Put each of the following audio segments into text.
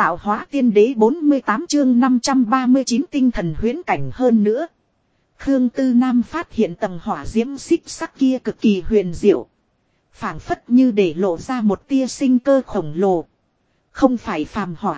tạo hóa tiên đế 48 chương 539 tinh thần huyễn cảnh hơn nữa. Khương Tư Nam phát hiện tầng hỏa diễm xích sắc kia cực kỳ huyền diệu. Phảng phất như để lộ ra một tia sinh cơ khổng lồ. Không phải phàm hỏa,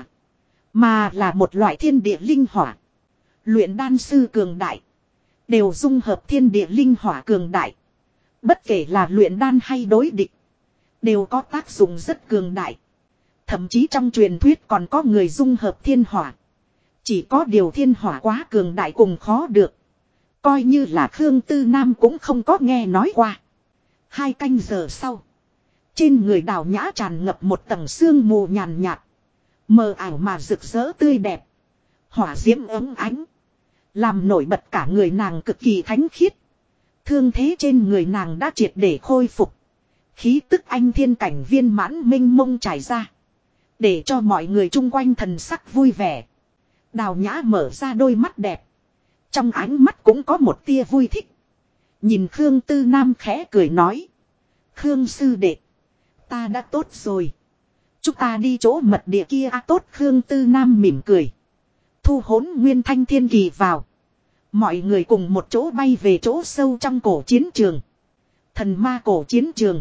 mà là một loại thiên địa linh hỏa. Luyện đan sư cường đại đều dung hợp thiên địa linh hỏa cường đại. Bất kể là luyện đan hay đối địch, đều có tác dụng rất cường đại. Thậm chí trong truyền thuyết còn có người dung hợp thiên hỏa. Chỉ có điều thiên hỏa quá cường đại cùng khó được. Coi như là Khương Tư Nam cũng không có nghe nói qua. 2 canh giờ sau, trên người Đào Nhã tràn ngập một tầng sương mù nhàn nhạt, mờ ảo mà rực rỡ tươi đẹp. Hỏa diễm ấm ánh, làm nổi bật cả người nàng cực kỳ thánh khiết. Thương thế trên người nàng đã triệt để khôi phục. Khí tức anh thiên cảnh viên mãn minh mông trải ra, để cho mọi người chung quanh thần sắc vui vẻ. Đào Nhã mở ra đôi mắt đẹp, trong ánh mắt cũng có một tia vui thích. Nhìn Khương Tư Nam khẽ cười nói: Khương sư đệ, ta đã tốt rồi. Chúng ta đi chỗ mật địa kia tốt. Khương Tư Nam mỉm cười, thu hỗn nguyên thanh thiên kỳ vào. Mọi người cùng một chỗ bay về chỗ sâu trong cổ chiến trường. Thần ma cổ chiến trường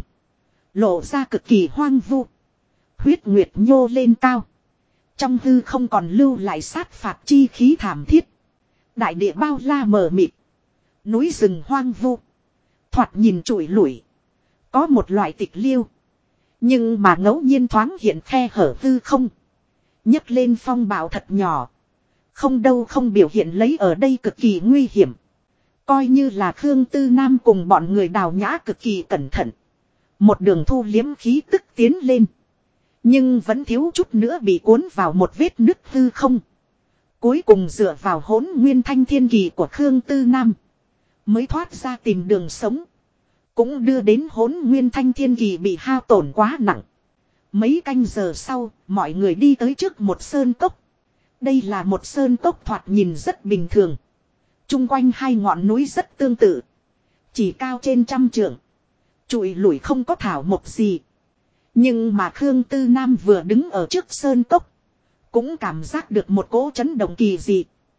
lộ ra cực kỳ hoang vu. Huyết nguyệt nhô lên cao, trong hư không còn lưu lại sát phạt chi khí thảm thiết. Đại địa bao la mờ mịt, núi rừng hoang vu, thoạt nhìn trụi lủi, có một loại tịch liêu. Nhưng mà ngẫu nhiên thoáng hiện khe hở hư không, nhấc lên phong bạo thật nhỏ. Không đâu không biểu hiện lấy ở đây cực kỳ nguy hiểm. Coi như là Khương Tư Nam cùng bọn người Đào Nhã cực kỳ cẩn thận, một đường thu liếm khí tức tiến lên, nhưng vẫn thiếu chút nữa bị cuốn vào một vết nứt hư không. Cuối cùng dựa vào hỗn nguyên thanh thiên kỳ của Khương Tư Nam mới thoát ra tìm đường sống. Cũng đưa đến hỗn nguyên thanh thiên kỳ bị hao tổn quá nặng. Mấy canh giờ sau, mọi người đi tới trước một sơn cốc. Đây là một sơn cốc thoạt nhìn rất bình thường. Chung quanh 2 ngọn núi rất tương tự, chỉ cao trên 100 trượng, trụi lủi không có thảo mộc gì. Nhưng mà Khương Tư Nam vừa đứng ở trước sơn cốc, cũng cảm giác được một cỗ chấn động kỳ dị.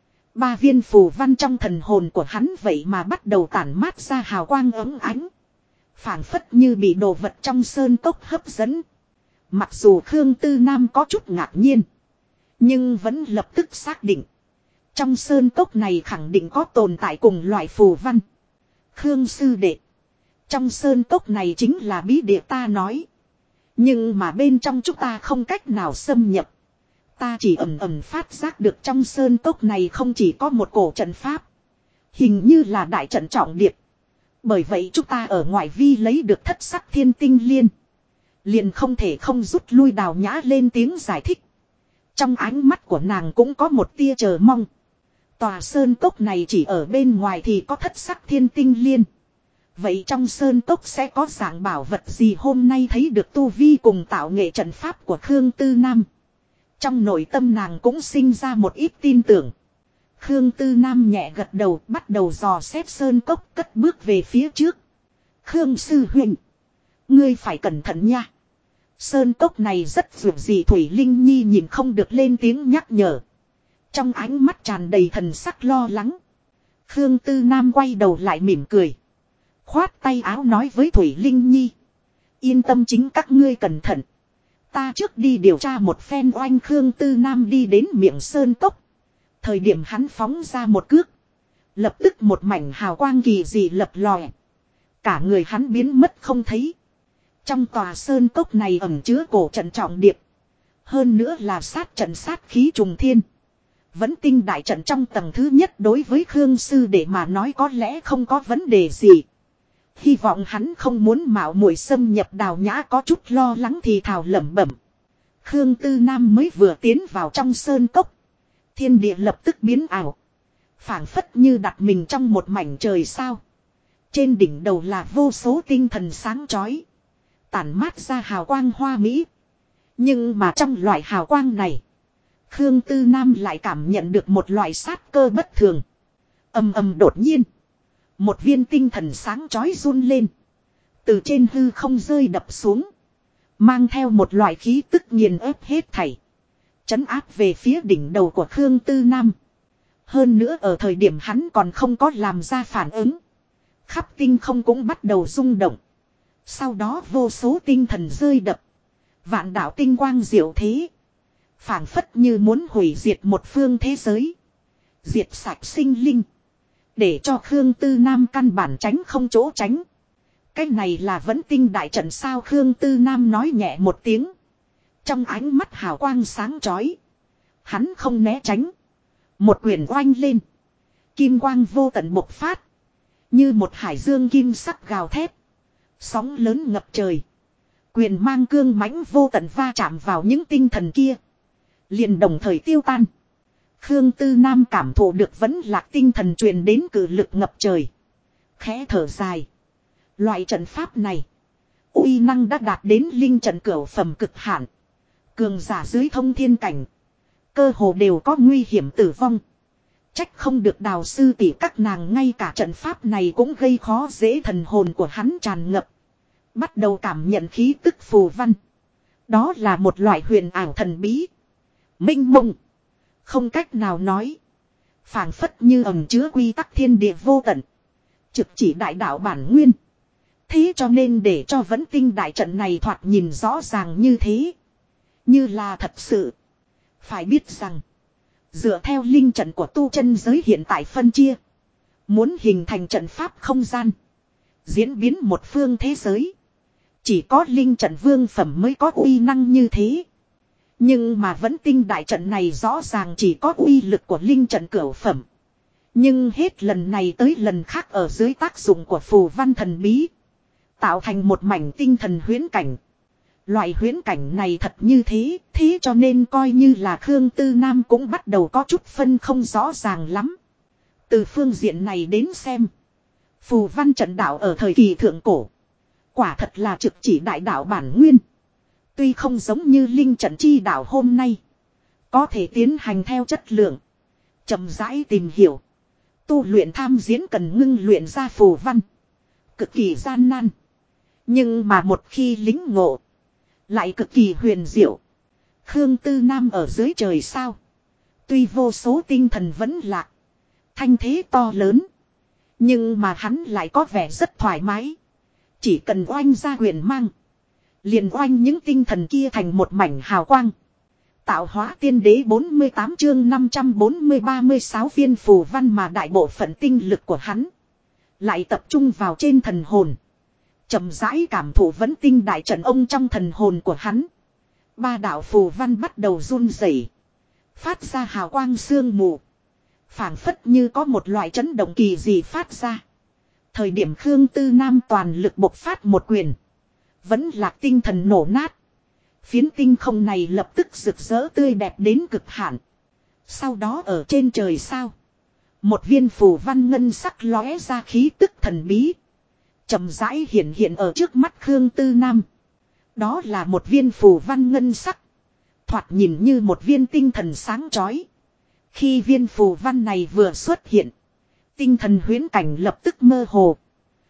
3 viên phù văn trong thần hồn của hắn vậy mà bắt đầu tản mát ra hào quang ấm ánh, phảng phất như bị đồ vật trong sơn cốc hấp dẫn. Mặc dù Khương Tư Nam có chút ngạc nhiên, nhưng vẫn lập tức xác định trong sơn cốc này khẳng định có tồn tại cùng loại phù văn. Khương sư đệ, trong sơn cốc này chính là bí địa ta nói. Nhưng mà bên trong chúng ta không cách nào xâm nhập. Ta chỉ ẩn ẩn phát giác được trong sơn cốc này không chỉ có một cổ trận pháp, hình như là đại trận trọng điệp. Bởi vậy chúng ta ở ngoại vi lấy được thất sắc thiên tinh liên, liền không thể không rút lui. Đào Nhã lên tiếng giải thích, trong ánh mắt của nàng cũng có một tia chờ mong. Tòa sơn cốc này chỉ ở bên ngoài thì có thất sắc thiên tinh liên, vậy trong sơn cốc sẽ có dạng bảo vật gì? Hôm nay thấy được tu vi cùng tạo nghệ trận pháp của Khương Tư Nam, trong nội tâm nàng cũng sinh ra một ít tin tưởng. Khương Tư Nam nhẹ gật đầu, bắt đầu dò xét sơn cốc, cất bước về phía trước. Khương sư huynh, ngươi phải cẩn thận nha. Sơn cốc này rất vượt gì. Thủy Linh Nhi nhìn không được lên tiếng nhắc nhở, trong ánh mắt tràn đầy thần sắc lo lắng. Khương Tư Nam quay đầu lại mỉm cười, khoát tay áo nói với Thủy Linh Nhi: yên tâm, chính các ngươi cẩn thận, ta trước đi điều tra một phen. Oanh! Khương Tư Nam đi đến miệng sơn cốc. Thời điểm hắn phóng ra một cước, lập tức một mảnh hào quang kỳ dị lập lòe, cả người hắn biến mất không thấy. Trong tòa sơn cốc này ẩn chứa cổ trận trọng điệp, hơn nữa là sát trận sát khí trùng thiên. Vẫn tinh đại trận trong tầng thứ nhất đối với Khương sư đệ mà nói có lẽ không có vấn đề gì. Hy vọng hắn không muốn mạo muội xâm nhập. Đào Nhã có chút lo lắng thì thào lẩm bẩm. Khương Tư Nam mới vừa tiến vào trong sơn cốc, thiên địa lập tức biến ảo, phảng phất như đặt mình trong một mảnh trời sao. Trên đỉnh đầu là vô số tinh thần sáng chói, tản mát ra hào quang hoa mỹ. Nhưng mà trong loại hào quang này, Khương Tư Nam lại cảm nhận được một loại sát cơ bất thường. Ầm ầm, đột nhiên một viên tinh thần sáng chói run lên, từ trên hư không rơi đập xuống, mang theo một loại khí tức nghiền ép hết thảy. Trấn áp về phía đỉnh đầu của Khương Tư Nam. Hơn nữa ở thời điểm hắn còn không có làm ra phản ứng. Khắp tinh không cũng bắt đầu rung động. Sau đó vô số tinh thần rơi đập. Vạn đạo tinh quang diệu thế. Phảng phất như muốn hủy diệt một phương thế giới. Diệt sạch sinh linh. Để cho Khương Tư Nam căn bản tránh không chỗ tránh. Cái này là vẫn tinh đại trận sao? Khương Tư Nam nói nhẹ một tiếng. Trong ánh mắt hào quang sáng chói. Hắn không né tránh. Một quyền oanh lên. Kim quang vô tận bộc phát. Như một hải dương kim sắc gào thét. Sóng lớn ngập trời. Quyền mang cương mãnh vô tận va chạm vào những tinh thần kia. Liền đồng thời tiêu tan. Khương Tư Nam cảm thụ được vẫn lạc tinh thần truyền đến cử lực ngập trời. Khẽ thở dài. Loại trận pháp này. Uy năng đã đạt đến linh trận cửu phẩm cực hạn. Cường giả dưới thông thiên cảnh. Cơ hồ đều có nguy hiểm tử vong. Trách không được Đào sư tỷ các nàng ngay cả trận pháp này cũng gây khó dễ, thần hồn của hắn tràn ngập. Bắt đầu cảm nhận khí tức phù văn. Đó là một loại huyền ảo thần bí. Minh mông. Không cách nào nói. Phảng phất như ẩn chứa quy tắc thiên địa vô tận. Trực chỉ đại đạo bản nguyên. Thế cho nên để cho vẫn tinh đại trận này thoạt nhìn rõ ràng như thế. Như là thật sự. Phải biết rằng. Dựa theo linh trận của tu chân giới hiện tại phân chia. Muốn hình thành trận pháp không gian. Diễn biến một phương thế giới. Chỉ có linh trận vương phẩm mới có uy năng như thế. Nhưng mà vẫn tinh đại trận này rõ ràng chỉ có uy lực của linh trận cửu phẩm. Nhưng hết lần này tới lần khác ở dưới tác dụng của phù văn thần bí. Tạo thành một mảnh tinh thần huyễn cảnh. Loại huyễn cảnh này thật như thế, thế cho nên coi như là Khương Tư Nam cũng bắt đầu có chút phân không rõ ràng lắm. Từ phương diện này đến xem. Phù văn trận đạo ở thời kỳ thượng cổ. Quả thật là trực chỉ đại đạo bản nguyên. Tuy không giống như linh trận chi đạo hôm nay. Có thể tiến hành theo chất lượng. Chậm rãi tìm hiểu. Tu luyện tham diễn cần ngưng luyện ra phù văn. Cực kỳ gian nan. Nhưng mà một khi lính ngộ. Lại cực kỳ huyền diệu. Khương Tư Nam ở dưới trời sao. Tuy vô số tinh thần vẫn lạc. Thanh thế to lớn. Nhưng mà hắn lại có vẻ rất thoải mái. Chỉ cần oanh ra quyền mang. Liền oanh những tinh thần kia thành một mảnh hào quang. Tạo hóa tiên đế 48 chương 540-36 viên phù văn mà đại bộ phận tinh lực của hắn. Lại tập trung vào trên thần hồn. Chậm rãi cảm thụ vẫn tinh đại trận ông trong thần hồn của hắn. Ba đạo phù văn bắt đầu run rẩy, phát ra hào quang sương mù. Phảng phất như có một loại chấn động kỳ dị phát ra. Thời điểm Khương Tư Nam toàn lực bộc phát một quyền. Vẫn lạc tinh thần nổ nát. Phiến tinh không này lập tức rực rỡ tươi đẹp đến cực hạn. Sau đó ở trên trời sao. Một viên phù văn ngân sắc lóe ra khí tức thần bí. Chậm rãi hiện hiện ở trước mắt Khương Tư Nam. Đó là một viên phù văn ngân sắc. Thoạt nhìn như một viên tinh thần sáng chói. Khi viên phù văn này vừa xuất hiện. Tinh thần huyễn cảnh lập tức mơ hồ.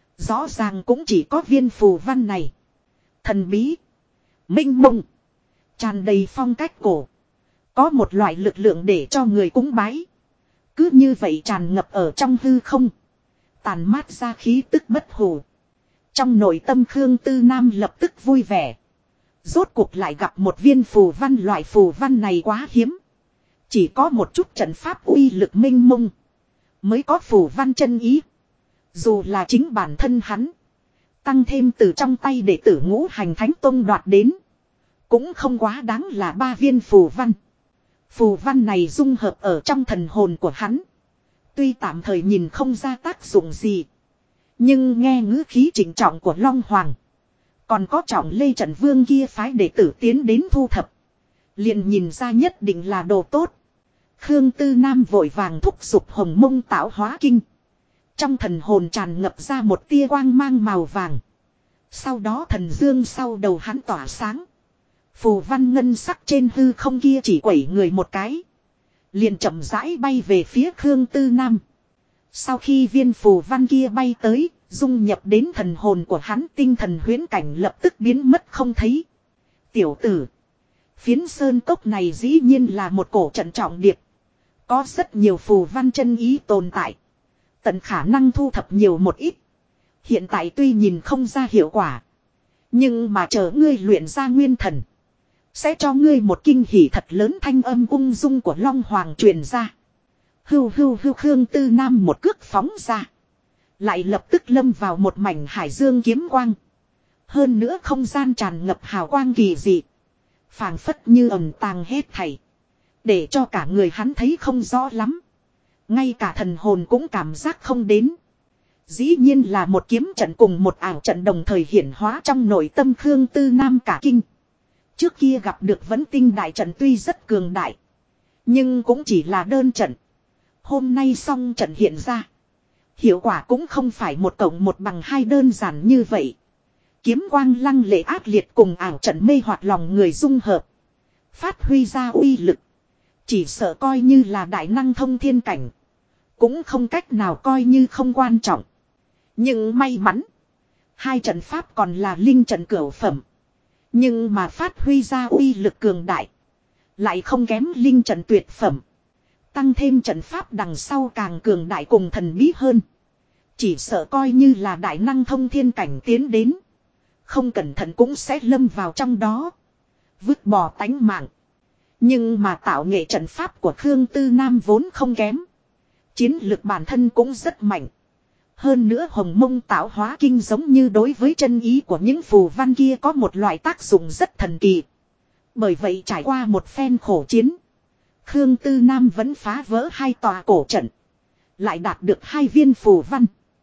Rõ ràng cũng chỉ có viên phù văn này. Thần bí. Minh mông. Tràn đầy phong cách cổ. Có một loại lực lượng để cho người cúng bái. Cứ như vậy tràn ngập ở trong hư không. Tàn mát ra khí tức bất hủ. Trong nội tâm Khương Tư Nam lập tức vui vẻ. Rốt cuộc lại gặp một viên phù văn, loại phù văn này quá hiếm. Chỉ có một chút trận pháp uy lực minh mông. Mới có phù văn chân ý. Dù là chính bản thân hắn. Tăng thêm từ trong tay đệ tử Ngũ Hành Thánh Tông đoạt đến. Cũng không quá đáng là 3 viên phù văn. Phù văn này dung hợp ở trong thần hồn của hắn. Tuy tạm thời nhìn không ra tác dụng gì. Nhưng nghe ngữ khí trịnh trọng của Long Hoàng. Còn có Trọng Lê Trận Vương kia phái đệ tử tiến đến thu thập. Liền nhìn ra nhất định là đồ tốt. Khương Tư Nam vội vàng thúc giục Hồng Mông Tạo Hóa Kinh. Trong thần hồn tràn ngập ra một tia quang mang màu vàng. Sau đó thần dương sau đầu hắn tỏa sáng. Phù văn ngân sắc trên hư không kia chỉ quẩy người một cái. Liền chậm rãi bay về phía Khương Tư Nam. Sau khi viên phù văn kia bay tới, dung nhập đến thần hồn của hắn, tinh thần huyễn cảnh lập tức biến mất không thấy. Tiểu tử, Phiến sơn cốc này dĩ nhiên là một cổ trận trọng điệp. Có rất nhiều phù văn chân ý tồn tại. Tận khả năng thu thập nhiều một ít. Hiện tại tuy nhìn không ra hiệu quả. Nhưng mà chờ ngươi luyện ra nguyên thần. Sẽ cho ngươi một kinh hỉ thật lớn, thanh âm ung dung của Long Hoàng truyền ra. Hưu hưu hưu, Khương Tư Nam một cước phóng ra. Lại lập tức lâm vào một mảnh hải dương kiếm quang. Hơn nữa không gian tràn ngập hào quang kỳ dị. Phảng phất như ẩn tàng hết thảy. Để cho cả người hắn thấy không rõ lắm. Ngay cả thần hồn cũng cảm giác không đến. Dĩ nhiên là một kiếm trận cùng một ảo trận đồng thời hiển hóa trong nội tâm Khương Tư Nam cả kinh. Trước kia gặp được Vấn Tinh đại trận tuy rất cường đại. Nhưng cũng chỉ là đơn trận. Hôm nay song trận hiện ra. Hiệu quả cũng không phải 1+1=2 đơn giản như vậy. Kiếm quang lăng lệ ác liệt cùng ảo trận mê hoặc lòng người dung hợp. Phát huy ra uy lực. Chỉ sợ coi như là đại năng thông thiên cảnh. Cũng không cách nào coi như không quan trọng. Nhưng may mắn. Hai trận pháp còn là linh trận cửu phẩm. Nhưng mà phát huy ra uy lực cường đại. Lại không kém linh trận tuyệt phẩm. Tăng thêm trận pháp đằng sau càng cường đại cùng thần bí hơn. Chỉ sợ coi như là đại năng thông thiên cảnh tiến đến. Không cẩn thận cũng sẽ lâm vào trong đó. Vứt bỏ tánh mạng. Nhưng mà tạo nghệ trận pháp của Khương Tư Nam vốn không kém. Chiến lực bản thân cũng rất mạnh. Hơn nữa Hồng Mông tạo hóa kinh giống như đối với chân ý của những phù văn kia có một loại tác dụng rất thần kỳ. Bởi vậy trải qua một phen khổ chiến. Khương Tư Nam vẫn phá vỡ 2 tòa cổ trận. Lại đạt được 2 viên phù văn.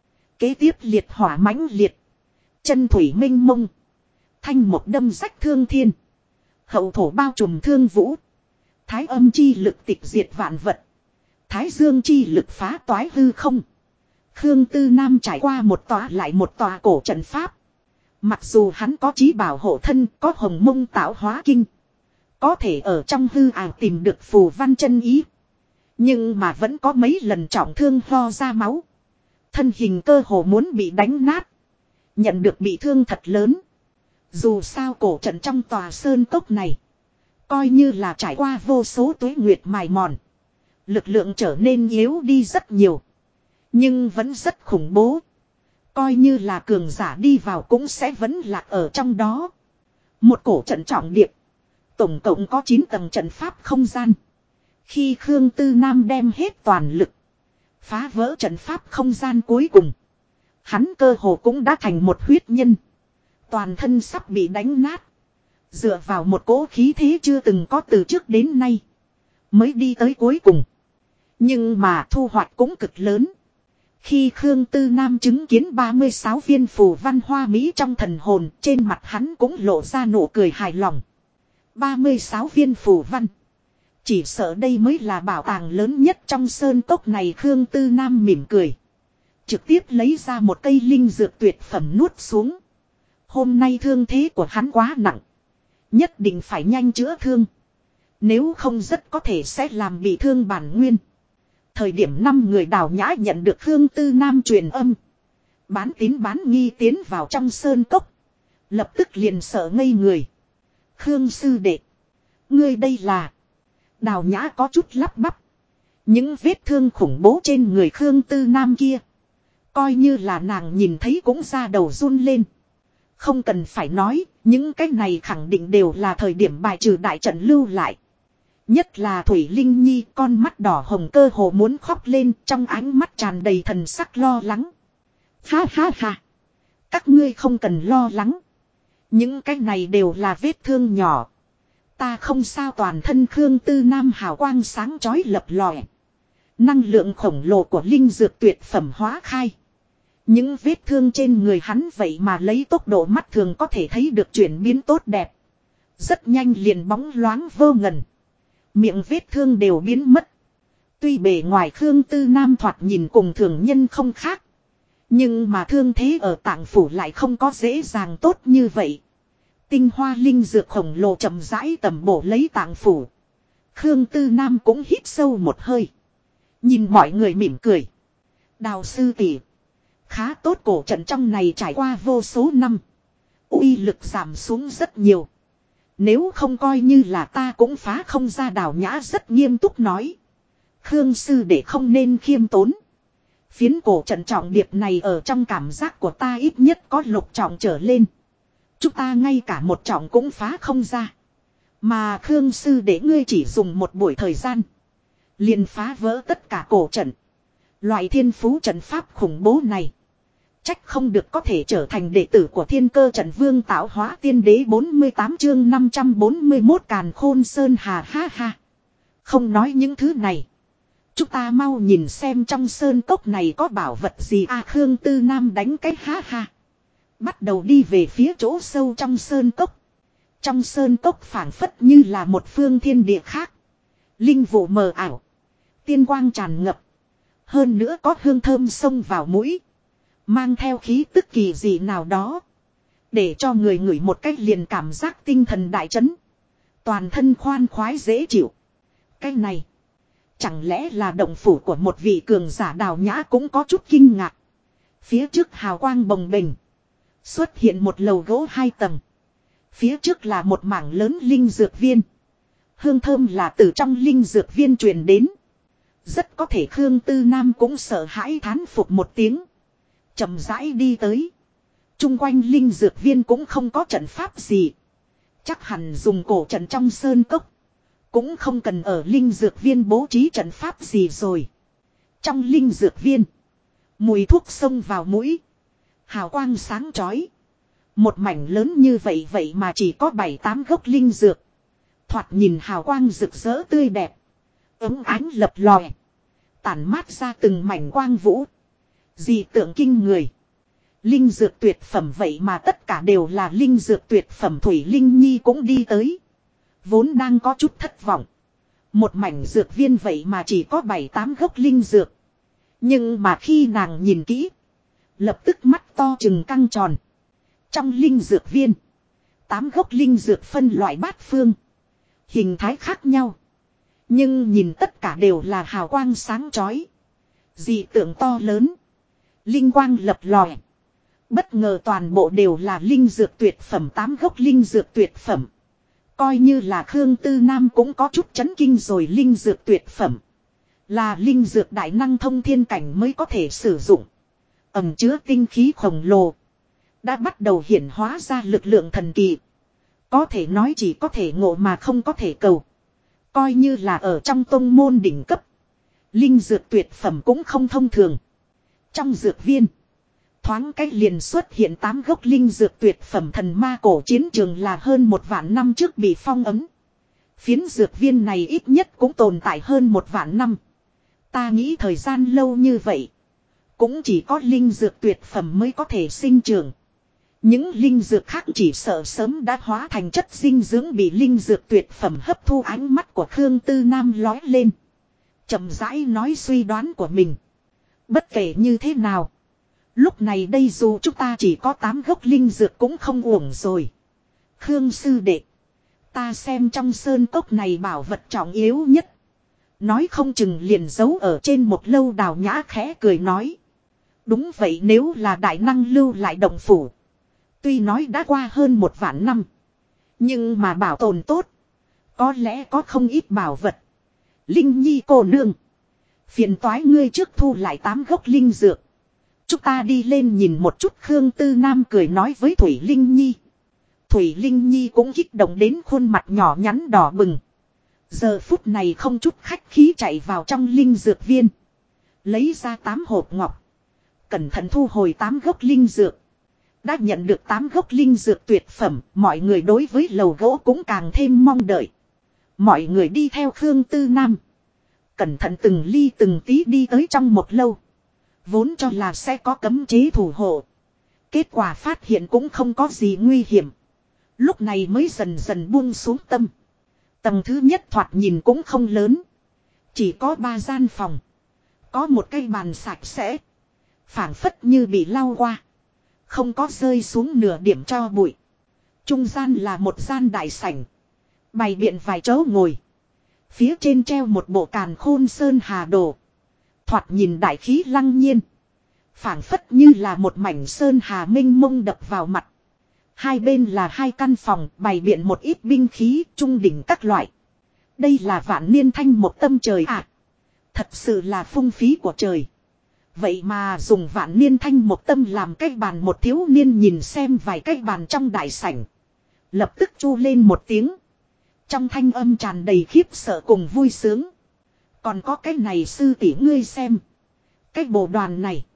Kế tiếp liệt hỏa mãnh liệt. Chân thủy minh mông. Thanh một đâm rách thương thiên. Hậu thổ bao trùm thương vũ. Thái âm chi lực tịch diệt vạn vật. Thái dương chi lực phá toái hư không. Khương Tư Nam trải qua một tòa lại một tòa cổ trận pháp. Mặc dù hắn có chí bảo hộ thân, có Hồng Mông tạo hóa kinh. Có thể ở trong hư ảo tìm được phù văn chân ý. Nhưng mà vẫn có mấy lần trọng thương ho ra máu. Thân hình cơ hồ muốn bị đánh nát. Nhận được bị thương thật lớn. Dù sao cổ trận trong tòa sơn cốc này. Coi như là trải qua vô số tuế nguyệt mài mòn. Lực lượng trở nên yếu đi rất nhiều. Nhưng vẫn rất khủng bố. Coi như là cường giả đi vào cũng sẽ vẫn lạc ở trong đó. Một cổ trận trọng điệp. Tổng cộng có 9 tầng trận pháp không gian. Khi Khương Tư Nam đem hết toàn lực. Phá vỡ trận pháp không gian cuối cùng. Hắn cơ hồ cũng đã thành một huyết nhân. Toàn thân sắp bị đánh nát. Dựa vào một cỗ khí thế chưa từng có từ trước đến nay. Mới đi tới cuối cùng. Nhưng mà thu hoạch cũng cực lớn. Khi Khương Tư Nam chứng kiến 36 viên phù văn hoa mỹ trong thần hồn, trên mặt hắn cũng lộ ra nụ cười hài lòng. 36 viên phù văn. Chỉ sợ đây mới là bảo tàng lớn nhất trong sơn cốc này. Khương Tư Nam mỉm cười. Trực tiếp lấy ra một cây linh dược tuyệt phẩm nuốt xuống. Hôm nay thương thế của hắn quá nặng. Nhất định phải nhanh chữa thương. Nếu không rất có thể sẽ làm bị thương bản nguyên. Thời điểm 5 người Đào Nhã nhận được Khương Tư Nam truyền âm. Bán tín bán nghi tiến vào trong sơn cốc. Lập tức liền sợ ngây người. Khương sư đệ. Ngươi đây là. Đào Nhã có chút lắp bắp. Những vết thương khủng bố trên người Khương Tư Nam kia. Coi như là nàng nhìn thấy cũng ra đầu run lên. Không cần phải nói, những cái này khẳng định đều là thời điểm bài trừ đại trận lưu lại. Nhất là Thủy Linh Nhi, con mắt đỏ hồng cơ hồ muốn khóc lên, trong ánh mắt tràn đầy thần sắc lo lắng. Ha ha ha. Các ngươi không cần lo lắng. Những cái này đều là vết thương nhỏ. Ta không sao. Toàn thân Khương Tư Nam hào quang sáng chói lập lòe. Năng lượng khổng lồ của linh dược tuyệt phẩm hóa khai. Những vết thương trên người hắn vậy mà lấy tốc độ mắt thường có thể thấy được chuyển biến tốt đẹp. Rất nhanh liền bóng loáng vô ngần. Miệng vết thương đều biến mất. Tuy bề ngoài Khương Tư Nam thoạt nhìn cùng thường nhân không khác. Nhưng mà thương thế ở tạng phủ lại không có dễ dàng tốt như vậy. Tinh hoa linh dược khổng lồ chậm rãi tầm bổ lấy tạng phủ. Khương Tư Nam cũng hít sâu một hơi. Nhìn mọi người mỉm cười. Đào sư tỷ, khá tốt, cổ trận trong này trải qua vô số năm. Uy lực giảm xuống rất nhiều. Nếu không coi như là ta cũng phá không ra. Đào Nhã rất nghiêm túc nói. Khương sư đệ không nên khiêm tốn. Phiến cổ trận trọng điệp này ở trong cảm giác của ta ít nhất có lục trọng trở lên. Chúng ta ngay cả một trọng cũng phá không ra. Mà Khương sư đệ ngươi chỉ dùng một buổi thời gian. Liền phá vỡ tất cả cổ trận. Loại thiên phú trận pháp khủng bố này. Trách không được có thể trở thành đệ tử của Thiên Cơ Trận Vương tạo hóa tiên đế. 48 chương 541 Càn Khôn Sơn Hà. Ha ha. Không nói những thứ này. Chúng ta mau nhìn xem trong sơn cốc này có bảo vật gì. Khương Tư Nam đánh cái ha ha. Bắt đầu đi về phía chỗ sâu trong sơn cốc. Trong sơn cốc phảng phất như là một phương thiên địa khác. Linh vụ mờ ảo. Tiên quang tràn ngập. Hơn nữa có hương thơm xông vào mũi. Mang theo khí tức kỳ dị nào đó. Để cho người ngửi một cách liền cảm giác tinh thần đại chấn. Toàn thân khoan khoái dễ chịu. Cái này. Chẳng lẽ là động phủ của một vị cường giả. Đào Nhã cũng có chút kinh ngạc. Phía trước hào quang bồng bềnh. Xuất hiện một lầu gỗ 2 tầng. Phía trước là một mảng lớn linh dược viên. Hương thơm là từ trong linh dược viên truyền đến. Rất có thể Khương Tư Nam cũng sợ hãi thán phục một tiếng. Chậm rãi đi tới. Trung quanh linh dược viên cũng không có trận pháp gì. Chắc hẳn dùng cổ trận trong sơn cốc. Cũng không cần ở linh dược viên bố trí trận pháp gì rồi. Trong linh dược viên. Mùi thuốc xông vào mũi. Hào quang sáng chói. Một mảnh lớn như vậy mà chỉ có 7-8 gốc linh dược. Thoạt nhìn hào quang rực rỡ tươi đẹp. Ấm ánh lập lòe. Tản mát ra từng mảnh quang vũ. Dị tượng kinh người. Linh dược tuyệt phẩm vậy mà tất cả đều là linh dược tuyệt phẩm. Thủy Linh Nhi cũng đi tới. Vốn đang có chút thất vọng. Một mảnh dược viên vậy mà chỉ có 7-8 gốc linh dược. Nhưng mà khi nàng nhìn kỹ. Lập tức mắt to trừng căng tròn. Trong linh dược viên. 8 gốc linh dược phân loại bát phương. Hình thái khác nhau. Nhưng nhìn tất cả đều là hào quang sáng chói. Dị tượng to lớn. Linh quang lập lòe. Bất ngờ toàn bộ đều là linh dược tuyệt phẩm. 8 gốc linh dược tuyệt phẩm. Coi như là Khương Tư Nam cũng có chút chấn kinh rồi. Linh dược tuyệt phẩm. Là linh dược đại năng thông thiên cảnh mới có thể sử dụng. Ẩn chứa tinh khí khổng lồ. Đã bắt đầu hiển hóa ra lực lượng thần kỳ. Có thể nói chỉ có thể ngộ mà không có thể cầu. Coi như là ở trong tông môn đỉnh cấp. Linh dược tuyệt phẩm cũng không thông thường. Trong dược viên. Thoáng cách liền xuất hiện 8 gốc linh dược tuyệt phẩm. Thần ma cổ chiến trường là hơn 1 vạn năm trước bị phong ấn. Phiến dược viên này ít nhất cũng tồn tại hơn 1 vạn năm. Ta nghĩ thời gian lâu như vậy. Cũng chỉ có linh dược tuyệt phẩm mới có thể sinh trưởng. Những linh dược khác chỉ sợ sớm đã hóa thành chất dinh dưỡng bị linh dược tuyệt phẩm hấp thu. Ánh mắt của Khương Tư Nam lói lên. Chậm rãi nói suy đoán của mình. Bất kể như thế nào. Lúc này đây dù chúng ta chỉ có 8 gốc linh dược cũng không uổng rồi. Khương sư đệ. Ta xem trong sơn cốc này bảo vật trọng yếu nhất. Nói không chừng liền giấu ở trên một lâu. Đào Nhã khẽ cười nói. Đúng vậy, nếu là đại năng lưu lại động phủ. Tuy nói đã qua hơn 1 vạn năm. Nhưng mà bảo tồn tốt. Có lẽ có không ít bảo vật. Linh Nhi cô nương. Phiền toái ngươi trước thu lại 8 gốc linh dược. Chúng ta đi lên nhìn một chút. Khương Tư Nam cười nói với Thủy Linh Nhi. Thủy Linh Nhi cũng kích động đến khuôn mặt nhỏ nhắn đỏ bừng. Giờ phút này không chút khách khí chạy vào trong linh dược viên. Lấy ra 8 hộp ngọc. Cẩn thận thu hồi 8 gốc linh dược. Đã nhận được 8 gốc linh dược tuyệt phẩm. Mọi người đối với lầu gỗ cũng càng thêm mong đợi. Mọi người đi theo Khương Tư Nam. Cẩn thận từng ly từng tí đi tới trong một lâu. Vốn cho là sẽ có cấm chế thủ hộ. Kết quả phát hiện cũng không có gì nguy hiểm. Lúc này mới dần dần buông xuống tâm. Tầng thứ nhất thoạt nhìn cũng không lớn. Chỉ có 3 gian phòng. Có một cái bàn sạch sẽ. Phảng phất như bị lau qua. Không có rơi xuống nửa điểm cho bụi. Trung gian là một gian đại sảnh. Bày biện vài chỗ ngồi. Phía trên treo một bộ Càn Khôn Sơn Hà đồ. Thoạt nhìn đại khí lăng nhiên. Phảng phất như là một mảnh sơn hà mênh mông đập vào mặt. Hai bên là hai căn phòng bày biện một ít binh khí trung đỉnh các loại. Đây là vạn niên thanh một tâm trời ạ. Thật sự là phung phí của trời. Vậy mà dùng vạn niên thanh một tâm làm cái bàn, một thiếu niên nhìn xem vài cái bàn trong đại sảnh. Lập tức chu lên một tiếng. Trong thanh âm tràn đầy khiếp sợ cùng vui sướng. Còn có cái này sư tỷ ngươi xem. Cái bộ đoàn này.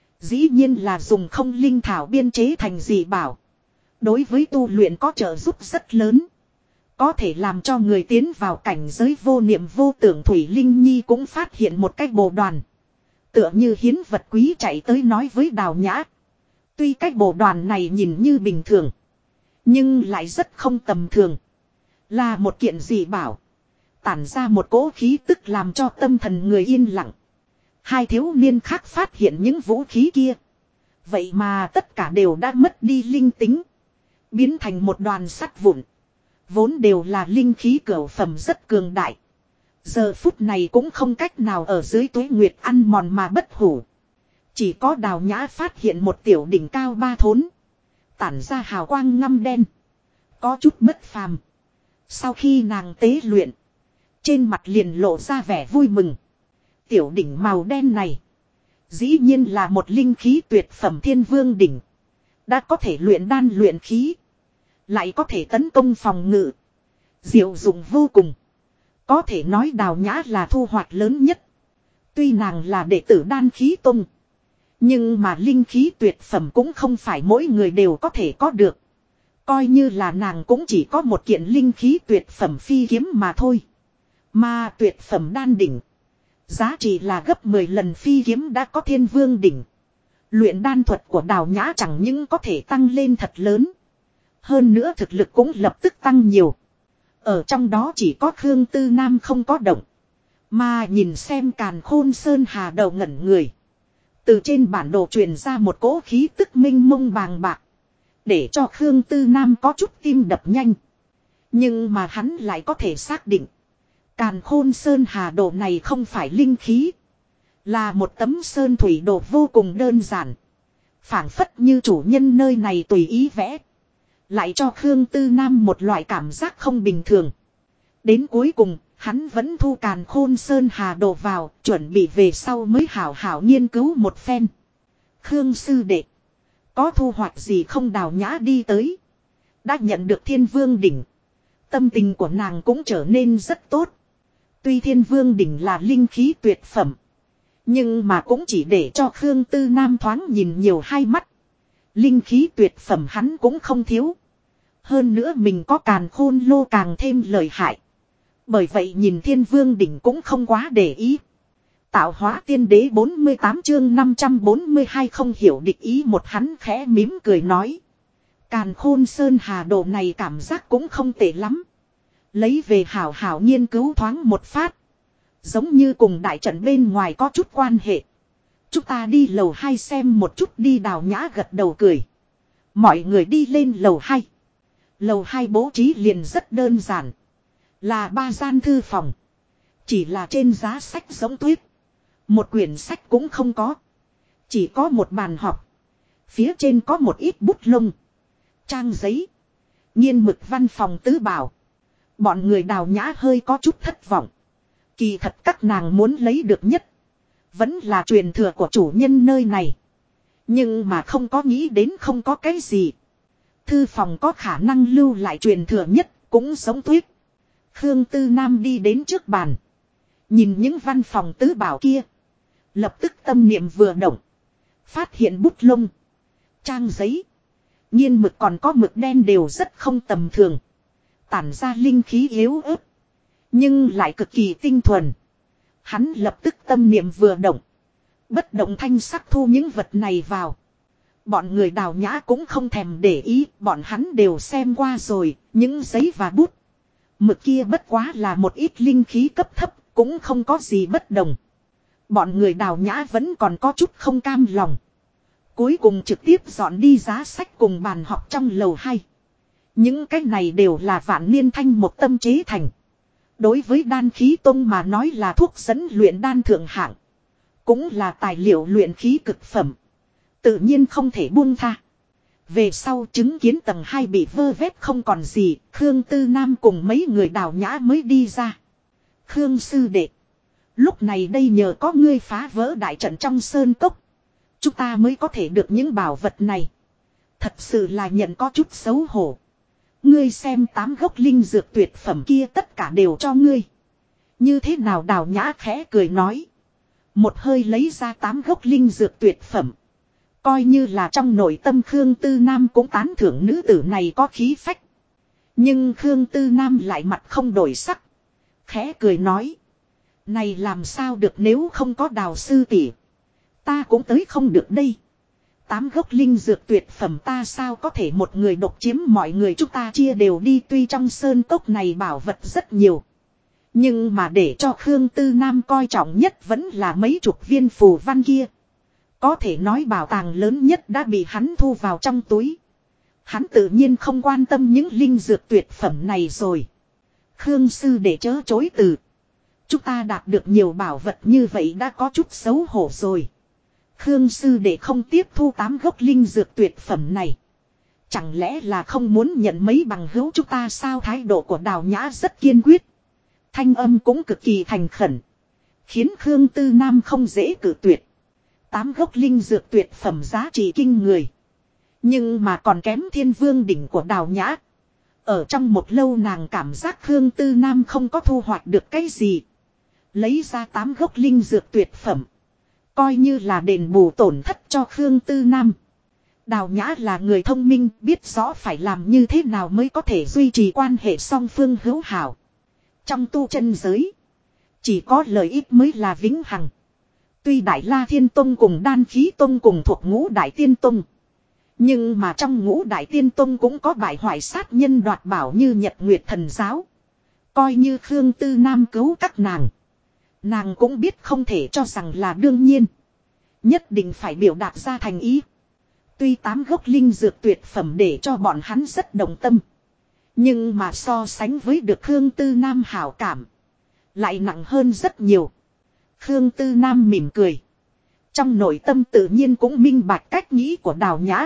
Dĩ nhiên là dùng không linh thảo biên chế thành dị bảo. Đối với tu luyện có trợ giúp rất lớn. Có thể làm cho người tiến vào cảnh giới vô niệm vô tưởng. Thủy Linh Nhi cũng phát hiện một cái bộ đoàn. Tựa như hiến vật quý chạy tới nói với Đào Nhã. Tuy cái bộ đoàn này nhìn như bình thường. Nhưng lại rất không tầm thường. Là một kiện dị bảo. Tản ra một cỗ khí tức làm cho tâm thần người yên lặng. Hai thiếu niên khác phát hiện những vũ khí kia. Vậy mà tất cả đều đã mất đi linh tính. Biến thành một đoàn sắt vụn. Vốn đều là linh khí cửu phẩm rất cường đại. Giờ phút này cũng không cách nào ở dưới tuế nguyệt ăn mòn mà bất hủ. Chỉ có Đào Nhã phát hiện một tiểu đỉnh cao 3 thốn. Tản ra hào quang ngăm đen. Có chút bất phàm. Sau khi nàng tế luyện. Trên mặt liền lộ ra vẻ vui mừng. Tiểu đỉnh màu đen này. Dĩ nhiên là một linh khí tuyệt phẩm thiên vương đỉnh. Đã có thể luyện đan luyện khí. Lại có thể tấn công phòng ngự. Diệu dụng vô cùng. Có thể nói Đào Nhã là thu hoạch lớn nhất. Tuy nàng là đệ tử đan khí tông. Nhưng mà linh khí tuyệt phẩm cũng không phải mỗi người đều có thể có được. Coi như là nàng cũng chỉ có một kiện linh khí tuyệt phẩm phi kiếm mà thôi. Mà tuyệt phẩm đan đỉnh. Giá trị là gấp 10 lần phi kiếm đã có thiên vương đỉnh. Luyện đan thuật của Đào Nhã chẳng những có thể tăng lên thật lớn. Hơn nữa thực lực cũng lập tức tăng nhiều. Ở trong đó chỉ có Khương Tư Nam không có động. Mà nhìn xem Càn Khôn Sơn Hà đầu ngẩn người. Từ trên bản đồ truyền ra một cỗ khí tức minh mông bàng bạc. Để cho Khương Tư Nam có chút tim đập nhanh. Nhưng mà hắn lại có thể xác định. Càn Khôn Sơn Hà đồ này không phải linh khí. Là một tấm sơn thủy đồ vô cùng đơn giản. Phảng phất như chủ nhân nơi này tùy ý vẽ. Lại cho Khương Tư Nam một loại cảm giác không bình thường. Đến cuối cùng, hắn vẫn thu Càn Khôn Sơn Hà đồ vào, chuẩn bị về sau mới hảo hảo nghiên cứu một phen. Khương sư đệ. Có thu hoạch gì không? Đào Nhã đi tới. Đã nhận được Thiên Vương đỉnh. Tâm tình của nàng cũng trở nên rất tốt. Tuy Thiên Vương đỉnh là linh khí tuyệt phẩm. Nhưng mà cũng chỉ để cho Khương Tư Nam thoáng nhìn nhiều hai mắt. Linh khí tuyệt phẩm hắn cũng không thiếu. Hơn nữa mình có Càn Khôn lô càng thêm lợi hại. Bởi vậy nhìn Thiên Vương đỉnh cũng không quá để ý. Tạo hóa tiên đế 48 chương 542 không hiểu địch ý một hắn khẽ mím cười nói. Càn Khôn Sơn Hà đồ này cảm giác cũng không tệ lắm. Lấy về hảo hảo nghiên cứu thoáng một phát. Giống như cùng đại trận bên ngoài có chút quan hệ. Chúng ta đi lầu 2 xem một chút đi. Đào Nhã gật đầu cười. Mọi người đi lên lầu 2. Lầu 2 bố trí liền rất đơn giản. Là 3 gian thư phòng. Chỉ là trên giá sách giống tuyết. Một quyển sách cũng không có. Chỉ có một bàn học. Phía trên có một ít bút lông. Trang giấy. Nghiên mực văn phòng tứ bảo. Bọn người Đào Nhã hơi có chút thất vọng. Kỳ thật các nàng muốn lấy được nhất. Vẫn là truyền thừa của chủ nhân nơi này. Nhưng mà không có nghĩ đến không có cái gì. Thư phòng có khả năng lưu lại truyền thừa nhất. Cũng giống tuyết. Khương Tư Nam đi đến trước bàn. Nhìn những văn phòng tứ bảo kia. Lập tức tâm niệm vừa động. Phát hiện bút lông. Trang giấy. Nghiên mực còn có mực đen đều rất không tầm thường. Tản ra linh khí yếu ớt. Nhưng lại cực kỳ tinh thuần. Hắn lập tức tâm niệm vừa động. Bất động thanh sắc thu những vật này vào. Bọn người Đào Nhã cũng không thèm để ý. Bọn hắn đều xem qua rồi. Những giấy và bút. Mực kia bất quá là một ít linh khí cấp thấp. Cũng không có gì bất đồng. Bọn người Đào Nhã vẫn còn có chút không cam lòng. Cuối cùng trực tiếp dọn đi giá sách cùng bàn học trong lầu 2. Những cái này đều là vạn niên thanh một tâm chế thành. Đối với đan khí tông mà nói là thuốc dẫn luyện đan thượng hạng. Cũng là tài liệu luyện khí cực phẩm. Tự nhiên không thể buông tha. Về sau chứng kiến tầng 2 bị vơ vét không còn gì, Khương Tư Nam cùng mấy người Đào Nhã mới đi ra. Khương sư đệ. Lúc này đây nhờ có ngươi phá vỡ đại trận trong sơn cốc. Chúng ta mới có thể được những bảo vật này. Thật sự là nhận có chút xấu hổ. Ngươi xem 8 gốc linh dược tuyệt phẩm kia tất cả đều cho ngươi. Như thế nào Đào Nhã khẽ cười nói. Một hơi lấy ra 8 gốc linh dược tuyệt phẩm. Coi như là trong nội tâm Khương Tư Nam cũng tán thưởng nữ tử này có khí phách. Nhưng Khương Tư Nam lại mặt không đổi sắc. Khẽ cười nói. Này làm sao được nếu không có Đào sư tỷ, ta cũng tới không được đây. 8 gốc linh dược tuyệt phẩm ta sao có thể một người độc chiếm, mọi người chúng ta chia đều đi. Tuy trong sơn cốc này bảo vật rất nhiều. Nhưng mà để cho Khương Tư Nam coi trọng nhất vẫn là mấy chục viên phù văn kia. Có thể nói bảo tàng lớn nhất đã bị hắn thu vào trong túi. Hắn tự nhiên không quan tâm những linh dược tuyệt phẩm này rồi. Khương sư để chớ chối từ. Chúng ta đạt được nhiều bảo vật như vậy đã có chút xấu hổ rồi. Khương sư để không tiếp thu 8 gốc linh dược tuyệt phẩm này. Chẳng lẽ là không muốn nhận mấy bằng hữu chúng ta sao? Thái độ của Đào Nhã rất kiên quyết. Thanh âm cũng cực kỳ thành khẩn. Khiến Khương Tư Nam không dễ cự tuyệt. 8 gốc linh dược tuyệt phẩm giá trị kinh người. Nhưng mà còn kém Thiên Vương đỉnh của Đào Nhã. Ở trong một lâu nàng cảm giác Khương Tư Nam không có thu hoạch được cái gì. Lấy ra 8 gốc linh dược tuyệt phẩm. Coi như là đền bù tổn thất cho Khương Tư Nam. Đào Nhã là người thông minh, biết rõ phải làm như thế nào mới có thể duy trì quan hệ song phương hữu hảo. Trong tu chân giới, chỉ có lợi ích mới là vĩnh hằng. Tuy Đại La Thiên Tông cùng Đan Khí Tông cùng thuộc Ngũ Đại Tiên Tông, nhưng mà trong Ngũ Đại Tiên Tông cũng có bại hoại sát nhân đoạt bảo như Nhật Nguyệt Thần Giáo. Coi như Khương Tư Nam cứu các nàng, nàng cũng biết không thể cho rằng là đương nhiên. Nhất định phải biểu đạt ra thành ý. Tuy 8 gốc linh dược tuyệt phẩm để cho bọn hắn rất đồng tâm, nhưng mà so sánh với được Khương Tư Nam hảo cảm, lại nặng hơn rất nhiều. Khương Tư Nam mỉm cười. Trong nội tâm tự nhiên cũng minh bạch cách nghĩ của Đào Nhã.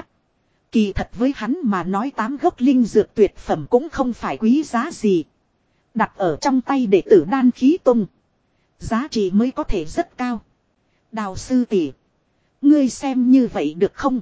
Kỳ thật với hắn mà nói 8 gốc linh dược tuyệt phẩm cũng không phải quý giá gì. Đặt ở trong tay đệ tử Đan Khí Tông, giá trị mới có thể rất cao. Đào sư tỷ, ngươi xem như vậy được không?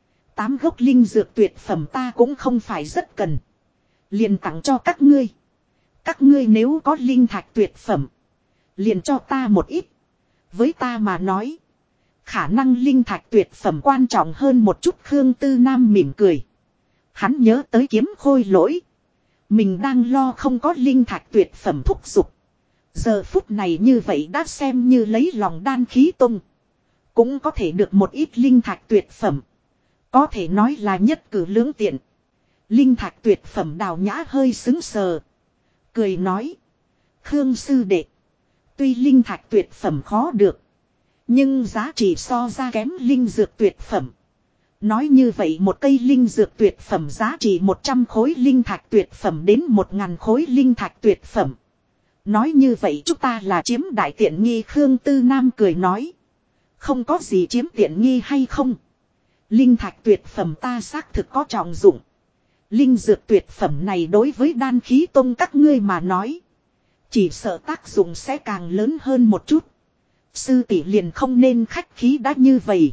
8 gốc linh dược tuyệt phẩm ta cũng không phải rất cần. Liền tặng cho các ngươi. Các ngươi nếu có linh thạch tuyệt phẩm, liền cho ta một ít. Với ta mà nói, khả năng linh thạch tuyệt phẩm quan trọng hơn một chút. Khương Tư Nam mỉm cười. Hắn nhớ tới Kiếm Khôi Lỗi. Mình đang lo không có linh thạch tuyệt phẩm thúc giục. Giờ phút này như vậy đã xem như lấy lòng Đan Khí Tông. Cũng có thể được một ít linh thạch tuyệt phẩm. Có thể nói là nhất cử lưỡng tiện. Linh thạch tuyệt phẩm Đào Nhã hơi sững sờ. Cười nói. Khương sư đệ, tuy linh thạch tuyệt phẩm khó được, nhưng giá trị so ra kém linh dược tuyệt phẩm. Nói như vậy một cây linh dược tuyệt phẩm giá trị 100 khối linh thạch tuyệt phẩm đến 1000 khối linh thạch tuyệt phẩm. Nói như vậy chúng ta là chiếm đại tiện nghi. Khương Tư Nam cười nói. Không có gì chiếm tiện nghi hay không. Linh thạch tuyệt phẩm ta xác thực có trọng dụng. Linh dược tuyệt phẩm này đối với Đan Khí Tông các ngươi mà nói, chỉ sợ tác dụng sẽ càng lớn hơn một chút. Sư tỷ liền không nên khách khí đã như vậy.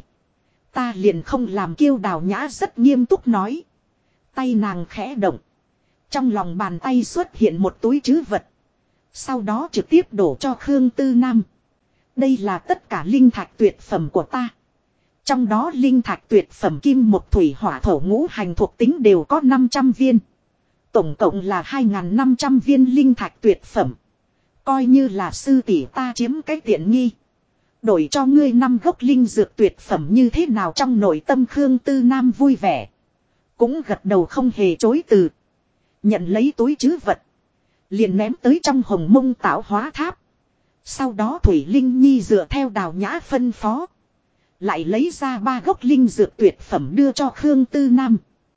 Ta liền không làm kiêu. Đào Nhã rất nghiêm túc nói. Tay nàng khẽ động. Trong lòng bàn tay xuất hiện một túi trữ vật. Sau đó trực tiếp đổ cho Khương Tư Nam. Đây là tất cả linh thạch tuyệt phẩm của ta. Trong đó linh thạch tuyệt phẩm kim một thủy hỏa thổ ngũ hành thuộc tính đều có 500 viên. Tổng cộng là 2500 viên linh thạch tuyệt phẩm. Coi như là sư tỷ ta chiếm cái tiện nghi. Đổi cho ngươi 5 gốc linh dược tuyệt phẩm như thế nào? Trong nội tâm Khương Tư Nam vui vẻ. Cũng gật đầu không hề chối từ. Nhận lấy túi trữ vật. Liền ném tới trong Hồng Mông Tạo Hóa Tháp. Sau đó Thủy Linh Nhi dựa theo Đào Nhã phân phó, lại lấy ra 3 gốc linh dược tuyệt phẩm đưa cho Khương Tư Nam.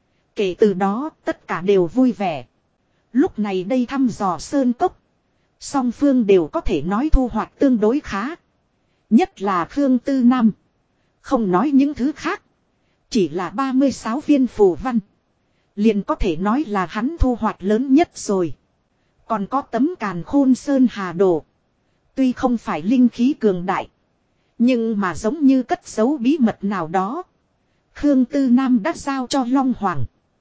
Kể từ đó tất cả đều vui vẻ. Lúc này đây thăm dò sơn cốc, song phương đều có thể nói thu hoạch tương đối khá. Nhất là Khương Tư Nam. Không nói những thứ khác, Chỉ là 36 viên phù văn. Liền có thể nói là hắn thu hoạch lớn nhất rồi. Còn có tấm càn khôn sơn hà đồ. Tuy không phải linh khí cường đại. Nhưng mà giống như cất giấu bí mật nào đó. Khương Tư Nam đã giao cho Long Hoàng.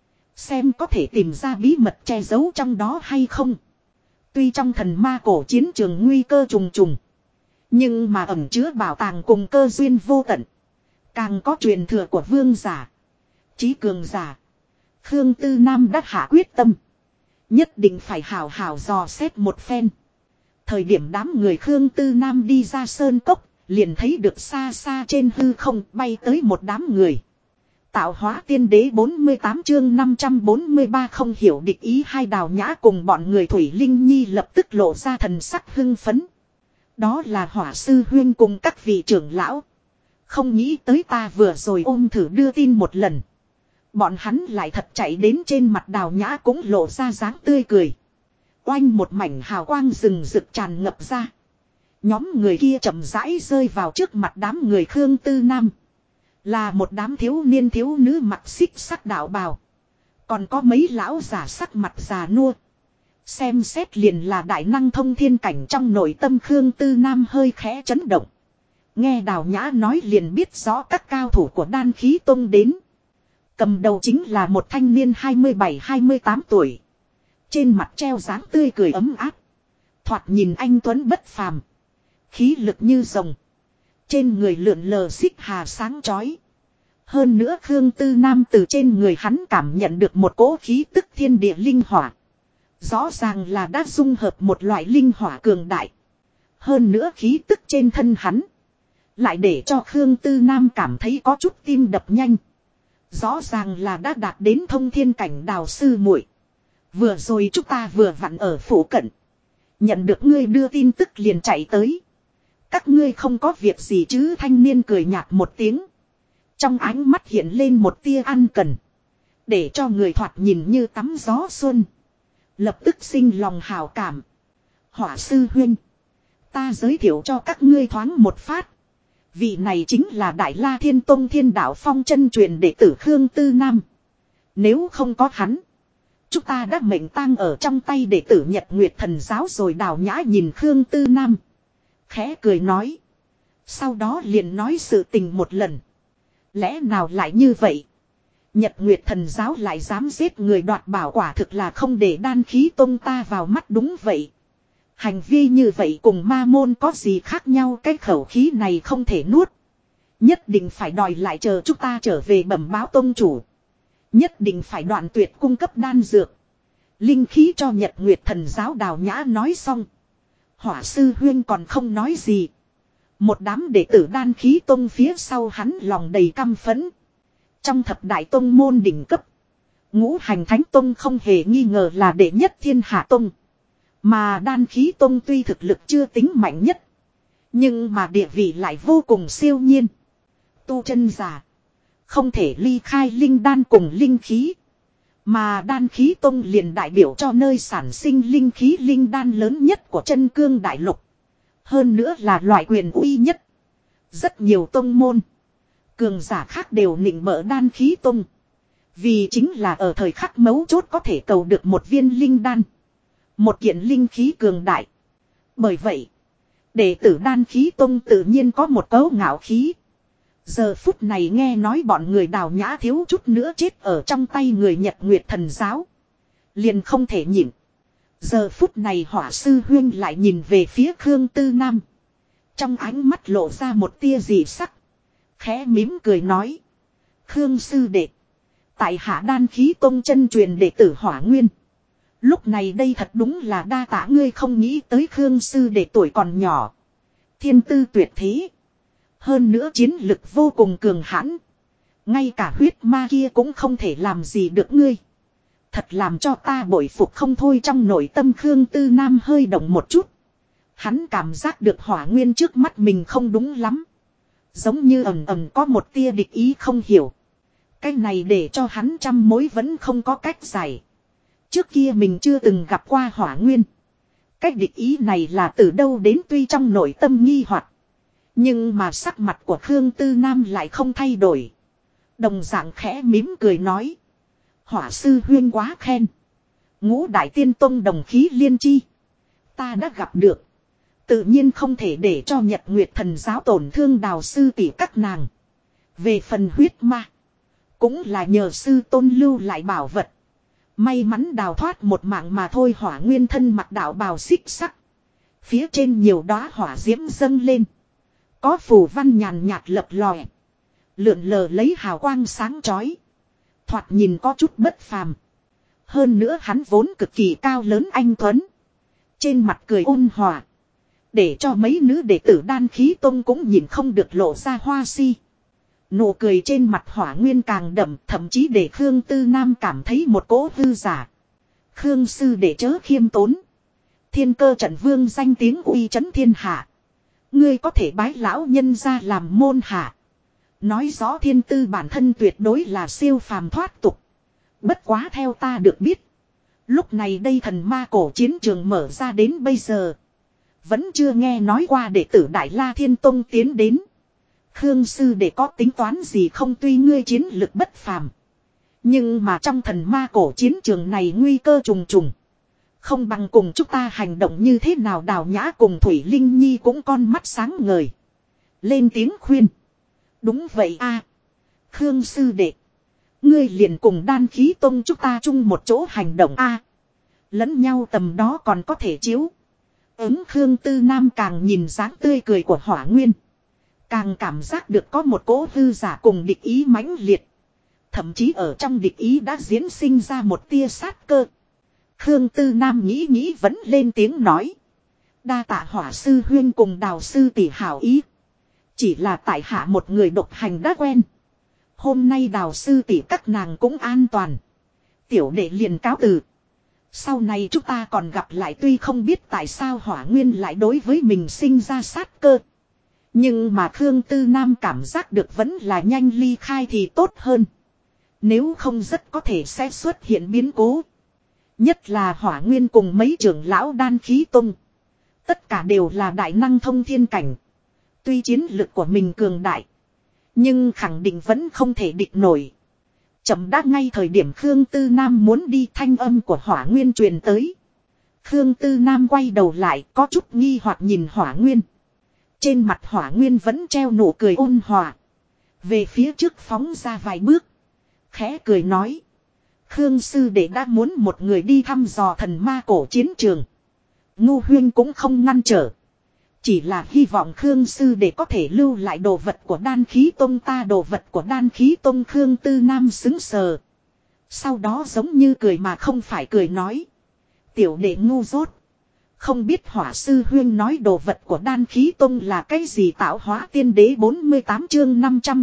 Xem có thể tìm ra bí mật che giấu trong đó hay không. Tuy trong thần ma cổ chiến trường nguy cơ trùng trùng. Nhưng mà ẩn chứa bảo tàng cùng cơ duyên vô tận. Càng có truyền thừa của vương giả. Chí cường giả. Khương Tư Nam đã hạ quyết tâm. Nhất định phải hào hào dò xét một phen. Thời điểm đám người Khương Tư Nam đi ra sơn cốc. Liền thấy được xa xa trên hư không bay tới một đám người. Tạo hóa tiên đế 48 chương 543 không hiểu địch ý hai Đào Nhã cùng bọn người Thủy Linh Nhi lập tức lộ ra thần sắc hưng phấn. Đó là Hỏa Sư Huyên cùng các vị trưởng lão. Không nghĩ tới ta vừa rồi ôm thử đưa tin một lần. Bọn hắn lại thật chạy đến trên mặt Đào Nhã cũng lộ ra dáng tươi cười. Oanh một mảnh hào quang rừng rực tràn ngập ra. Nhóm người kia chậm rãi rơi vào trước mặt đám người Khương Tư Nam. Là một đám thiếu niên thiếu nữ mặc xích sắc đạo bào. Còn có mấy lão giả sắc mặt già nua. Xem xét liền là đại năng thông thiên cảnh trong nội tâm Khương Tư Nam hơi khẽ chấn động. Nghe Đào Nhã nói liền biết rõ các cao thủ của Đan Khí Tông đến. Cầm đầu chính là một thanh niên 27-28 tuổi. Trên mặt treo dáng tươi cười ấm áp. Thoạt nhìn anh tuấn bất phàm. Khí lực như rồng. Trên người lượn lờ xích hà sáng chói. Hơn nữa Khương Tư Nam từ trên người hắn cảm nhận được một cỗ khí tức thiên địa linh hỏa. Rõ ràng là đã dung hợp một loại linh hỏa cường đại. Hơn nữa khí tức trên thân hắn. Lại để cho Khương Tư Nam cảm thấy có chút tim đập nhanh. Rõ ràng là đã đạt đến thông thiên cảnh Đào sư muội. Vừa rồi chúng ta vừa vặn ở phủ cận. Nhận được ngươi đưa tin tức liền chạy tới. Các ngươi không có việc gì chứ, thanh niên cười nhạt một tiếng. Trong ánh mắt hiện lên một tia ăn cần. Để cho người thoạt nhìn như tắm gió xuân. Lập tức sinh lòng hào cảm. Hỏa sư huynh. Ta giới thiệu cho các ngươi thoáng một phát. Vị này chính là Đại La Thiên Tông Thiên Đạo Phong chân truyền đệ tử Khương Tư Nam. Nếu không có hắn. Chúng ta đã mệnh tang ở trong tay đệ tử Nhật Nguyệt Thần Giáo rồi. Đào Nhã nhìn Khương Tư Nam. Khẽ cười nói. Sau đó liền nói sự tình một lần. Lẽ nào lại như vậy? Nhật Nguyệt Thần Giáo lại dám giết người đoạt bảo, quả thực là không để Đan Khí Tông ta vào mắt. Đúng vậy. Hành vi như vậy cùng ma môn có gì khác nhau? Cái khẩu khí này không thể nuốt. Nhất định phải đòi lại, chờ chúng ta trở về bẩm báo tông chủ. Nhất định phải đoạn tuyệt cung cấp đan dược. Linh khí cho Nhật Nguyệt Thần Giáo. Đào Nhã nói xong. Hỏa sư huyên còn không nói gì. Một đám đệ tử Đan Khí Tông phía sau hắn lòng đầy căm phẫn. Trong thập đại tông môn đỉnh cấp, Ngũ Hành Thánh Tông không hề nghi ngờ là đệ nhất thiên hạ tông. Mà Đan Khí Tông tuy thực lực chưa tính mạnh nhất, nhưng mà địa vị lại vô cùng siêu nhiên. Tu chân giả không thể ly khai linh đan cùng linh khí. Mà Đan Khí Tông liền đại biểu cho nơi sản sinh linh khí linh đan lớn nhất của chân cương đại lục. Hơn nữa là loại quyền uy nhất. Rất nhiều tông môn, cường giả khác đều nịnh bợ Đan Khí Tông. Vì chính là ở thời khắc mấu chốt có thể cầu được một viên linh đan. Một kiện linh khí cường đại. Bởi vậy, đệ tử Đan Khí Tông tự nhiên có một cấu ngạo khí. Giờ phút này nghe nói bọn người Đào Nhã thiếu chút nữa chết ở trong tay người Nhật Nguyệt Thần Giáo. Liền không thể nhịn. Giờ phút này Hỏa sư huyên lại nhìn về phía Khương Tư Nam. Trong ánh mắt lộ ra một tia dị sắc. Khẽ mím cười nói. Khương sư đệ. Tại hạ Đan Khí Tông chân truyền đệ tử Hỏa Nguyên. Lúc này đây thật đúng là đa tạ ngươi. Không nghĩ tới Khương sư đệ tuổi còn nhỏ. Thiên tư tuyệt thế. Hơn nữa chiến lực vô cùng cường hãn. Ngay cả huyết ma kia cũng không thể làm gì được ngươi. Thật làm cho ta bội phục không thôi. Trong nội tâm Khương Tư Nam hơi động một chút. Hắn cảm giác được Hỏa Nguyên trước mắt mình không đúng lắm. Giống như ầm ầm có một tia địch ý không hiểu. Cái này để cho hắn trăm mối vẫn không có cách giải. Trước kia mình chưa từng gặp qua Hỏa Nguyên. Cái địch ý này là từ đâu đến, tuy trong nội tâm nghi hoặc. Nhưng mà sắc mặt của Khương Tư Nam lại không thay đổi. Đồng dạng khẽ mím cười nói. Hỏa sư huyên quá khen. Ngũ đại tiên tông đồng khí liên chi. Ta đã gặp được. Tự nhiên không thể để cho Nhật Nguyệt thần giáo tổn thương Đào sư tỷ các nàng. Về phần huyết ma. Cũng là nhờ sư tôn lưu lại bảo vật. May mắn đào thoát một mạng mà thôi. Hỏa nguyên thân mặc đạo bào xích sắc. Phía trên nhiều đóa hỏa diễm dâng lên. Có phù văn nhàn nhạt lập lòe. Lượn lờ lấy hào quang sáng chói. Thoạt nhìn có chút bất phàm. Hơn nữa hắn vốn cực kỳ cao lớn anh tuấn. Trên mặt cười ôn hòa. Để cho mấy nữ đệ tử Đan Khí Tông cũng nhìn không được lộ ra hoa si. Nụ cười trên mặt Hỏa Nguyên càng đậm, thậm chí để Khương Tư Nam cảm thấy một cỗ hư giả. Khương sư đệ chớ khiêm tốn. Thiên Cơ trận vương danh tiếng uy chấn thiên hạ. Ngươi có thể bái lão nhân ra làm môn hạ. Nói rõ thiên tư bản thân tuyệt đối là siêu phàm thoát tục. Bất quá theo ta được biết. Lúc này đây thần ma cổ chiến trường mở ra đến bây giờ. Vẫn chưa nghe nói qua đệ tử Đại La Thiên Tông tiến đến. Khương sư để có tính toán gì không, tuy ngươi chiến lực bất phàm. Nhưng mà trong thần ma cổ chiến trường này nguy cơ trùng trùng. Không bằng cùng chúng ta hành động như thế nào. Đào Nhã cùng Thủy Linh Nhi cũng con mắt sáng ngời. Lên tiếng khuyên. Đúng vậy a, Khương sư đệ. Ngươi liền cùng Đan Khí Tông chúng ta chung một chỗ hành động a. Lẫn nhau tầm đó còn có thể chiếu. Khương Tư Nam càng nhìn dáng tươi cười của Hỏa Nguyên. Càng cảm giác được có một cỗ hư giả cùng địch ý mãnh liệt. Thậm chí ở trong địch ý đã diễn sinh ra một tia sát cơ. Khương Tư Nam nghĩ nghĩ vẫn lên tiếng nói. Đa tạ Hỏa sư huyên cùng Đào sư tỷ hảo ý. Chỉ là tại hạ một người độc hành đã quen. Hôm nay Đào sư tỷ các nàng cũng an toàn. Tiểu đệ liền cáo từ. Sau này chúng ta còn gặp lại, tuy không biết tại sao Hỏa Nguyên lại đối với mình sinh ra sát cơ. Nhưng mà Khương Tư Nam cảm giác được vẫn là nhanh ly khai thì tốt hơn. Nếu không rất có thể sẽ xuất hiện biến cố. Nhất là Hỏa Nguyên cùng mấy trưởng lão Đan Khí Tông. Tất cả đều là đại năng thông thiên cảnh. Tuy chiến lực của mình cường đại. Nhưng khẳng định vẫn không thể địch nổi. Chậm đã ngay thời điểm Khương Tư Nam muốn đi, thanh âm của Hỏa Nguyên truyền tới. Khương Tư Nam quay đầu lại có chút nghi hoặc nhìn Hỏa Nguyên. Trên mặt Hỏa Nguyên vẫn treo nụ cười ôn hòa. Về phía trước phóng ra vài bước. Khẽ cười nói. Khương sư đệ đã muốn một người đi thăm dò thần ma cổ chiến trường. Ngu huyên cũng không ngăn trở. Chỉ là hy vọng Khương sư đệ có thể lưu lại đồ vật của Đan Khí Tông ta. Đồ vật của Đan Khí Tông. Khương Tư Nam xứng sờ. Sau đó giống như cười mà không phải cười nói. Tiểu đệ ngu dốt. Không biết Hỏa sư huyên nói đồ vật của Đan Khí Tông là cái gì. Tạo hóa tiên đế 48 chương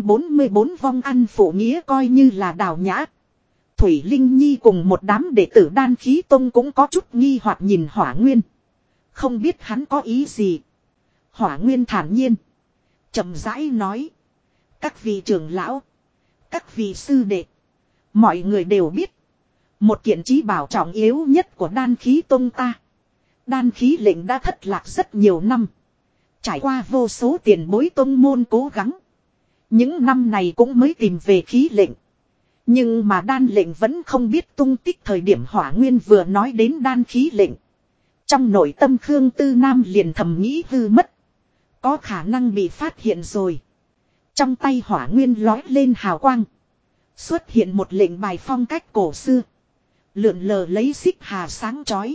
544 vong ăn phụ nghĩa. Coi như là Đào Nhã, Thủy Linh Nhi cùng một đám đệ tử Đan Khí Tông cũng có chút nghi hoặc nhìn Hỏa Nguyên. Không biết hắn có ý gì. Hỏa Nguyên thản nhiên. Chậm rãi nói. Các vị trưởng lão. Các vị sư đệ. Mọi người đều biết. Một kiện chí bảo trọng yếu nhất của Đan Khí Tông ta. Đan khí lệnh đã thất lạc rất nhiều năm. Trải qua vô số tiền bối tông môn cố gắng. Những năm này cũng mới tìm về khí lệnh. Nhưng mà đan lệnh vẫn không biết tung tích. Thời điểm Hỏa Nguyên vừa nói đến đan khí lệnh. Trong nội tâm Khương Tư Nam liền thầm nghĩ hư mất. Có khả năng bị phát hiện rồi. Trong tay Hỏa Nguyên lói lên hào quang. Xuất hiện một lệnh bài phong cách cổ xưa. Lượn lờ lấy xích hà sáng chói.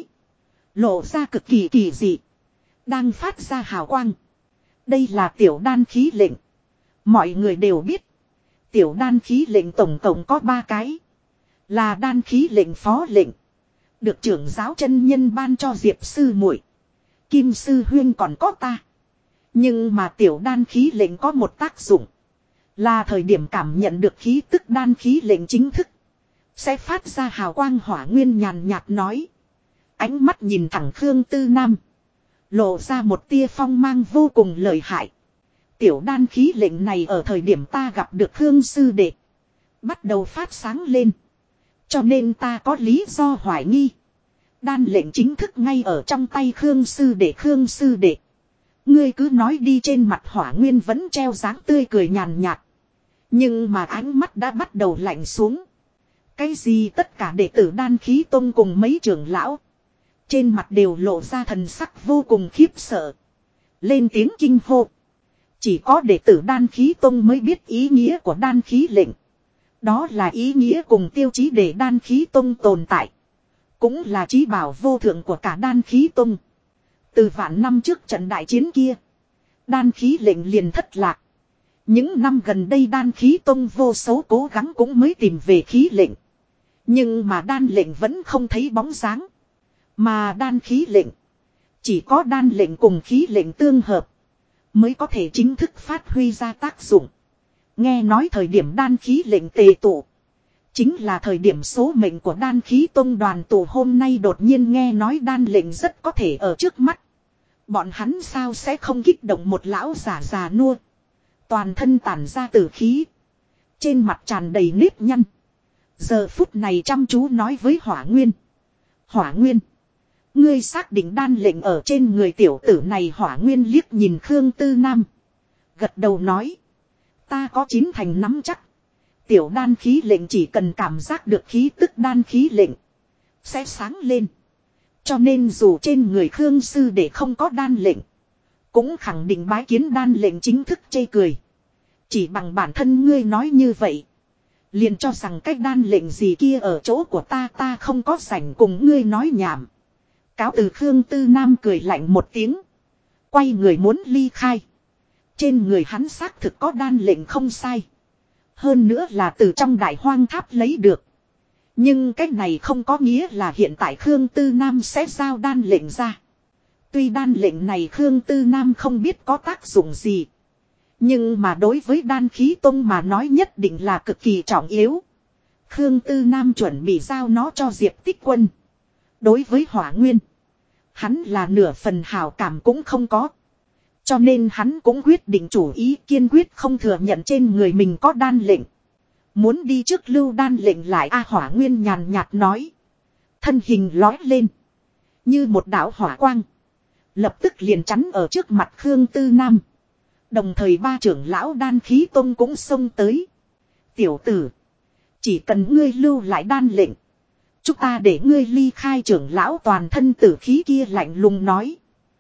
Lộ ra cực kỳ kỳ dị. Đang phát ra hào quang. Đây là tiểu đan khí lệnh. Mọi người đều biết. Tiểu đan khí lệnh tổng cộng có 3 cái. Là đan khí lệnh phó lệnh. Được trưởng giáo chân nhân ban cho Diệp sư muội, Kim sư huyên còn có ta. Nhưng mà tiểu đan khí lệnh có một tác dụng. Là thời điểm cảm nhận được khí tức đan khí lệnh chính thức. Sẽ phát ra hào quang. Hỏa Nguyên nhàn nhạt nói. Ánh mắt nhìn thẳng Khương Tư Nam. Lộ ra một tia phong mang vô cùng lợi hại. Tiểu đan khí lệnh này ở thời điểm ta gặp được Khương sư đệ. Bắt đầu phát sáng lên. Cho nên ta có lý do hoài nghi. Đan lệnh chính thức ngay ở trong tay Khương sư đệ. Khương sư đệ. Ngươi cứ nói đi. Trên mặt Hỏa Nguyên vẫn treo dáng tươi cười nhàn nhạt. Nhưng mà ánh mắt đã bắt đầu lạnh xuống. Cái gì tất cả đệ tử Đan Khí Tông cùng mấy trưởng lão. Trên mặt đều lộ ra thần sắc vô cùng khiếp sợ. Lên tiếng kinh hô. Chỉ có đệ tử Đan Khí Tông mới biết ý nghĩa của đan khí lệnh. Đó là ý nghĩa cùng tiêu chí để Đan Khí Tông tồn tại. Cũng là chí bảo vô thượng của cả Đan Khí Tông. Từ vạn năm trước trận đại chiến kia. Đan khí lệnh liền thất lạc. Những năm gần đây Đan Khí Tông vô số cố gắng cũng mới tìm về khí lệnh. Nhưng mà đan lệnh vẫn không thấy bóng dáng. Mà đan khí lệnh. Chỉ có đan lệnh cùng khí lệnh tương hợp. Mới có thể chính thức phát huy ra tác dụng. Nghe nói thời điểm đan khí lệnh tề tụ. Chính là thời điểm số mệnh của Đan Khí Tông đoàn tụ hôm nay đột nhiên nghe nói đan lệnh rất có thể ở trước mắt. Bọn hắn sao sẽ không kích động một lão giả già nua. Toàn thân tản ra tử khí. Trên mặt tràn đầy nếp nhăn. Giờ phút này chăm chú nói với Hỏa Nguyên. Hỏa Nguyên. Ngươi xác định đan lệnh ở trên người tiểu tử này. Hỏa Nguyên liếc nhìn Khương Tư Nam. Gật đầu nói. Ta có 9 thành nắm chắc. Tiểu đan khí lệnh chỉ cần cảm giác được khí tức đan khí lệnh. Sẽ sáng lên. Cho nên dù trên người Khương sư để không có đan lệnh. Cũng khẳng định bái kiến đan lệnh chính thức chê cười. Chỉ bằng bản thân ngươi nói như vậy. Liền cho rằng cách đan lệnh gì kia ở chỗ của ta không có rảnh cùng ngươi nói nhảm. Cáo từ Khương Tư Nam cười lạnh một tiếng. Quay người muốn ly khai. Trên người hắn xác thực có đan lệnh không sai. Hơn nữa là từ trong đại hoang tháp lấy được. Nhưng cách này không có nghĩa là hiện tại Khương Tư Nam sẽ giao đan lệnh ra. Tuy đan lệnh này Khương Tư Nam không biết có tác dụng gì. Nhưng mà đối với đan khí tông mà nói nhất định là cực kỳ trọng yếu. Khương Tư Nam chuẩn bị giao nó cho Diệp Tích Quân. Đối với Hỏa Nguyên. Hắn là nửa phần hảo cảm cũng không có. Cho nên hắn cũng quyết định chủ ý kiên quyết không thừa nhận trên người mình có đan lệnh. Muốn đi trước lưu đan lệnh lại Hỏa Nguyên nhàn nhạt nói. Thân hình lói lên. Như một đạo hỏa quang. Lập tức liền chắn ở trước mặt Khương Tư Nam. Đồng thời 3 trưởng lão đan khí tông cũng xông tới. Tiểu tử. Chỉ cần ngươi lưu lại đan lệnh. Chúng ta để ngươi ly khai trưởng lão toàn thân tử khí kia lạnh lùng nói.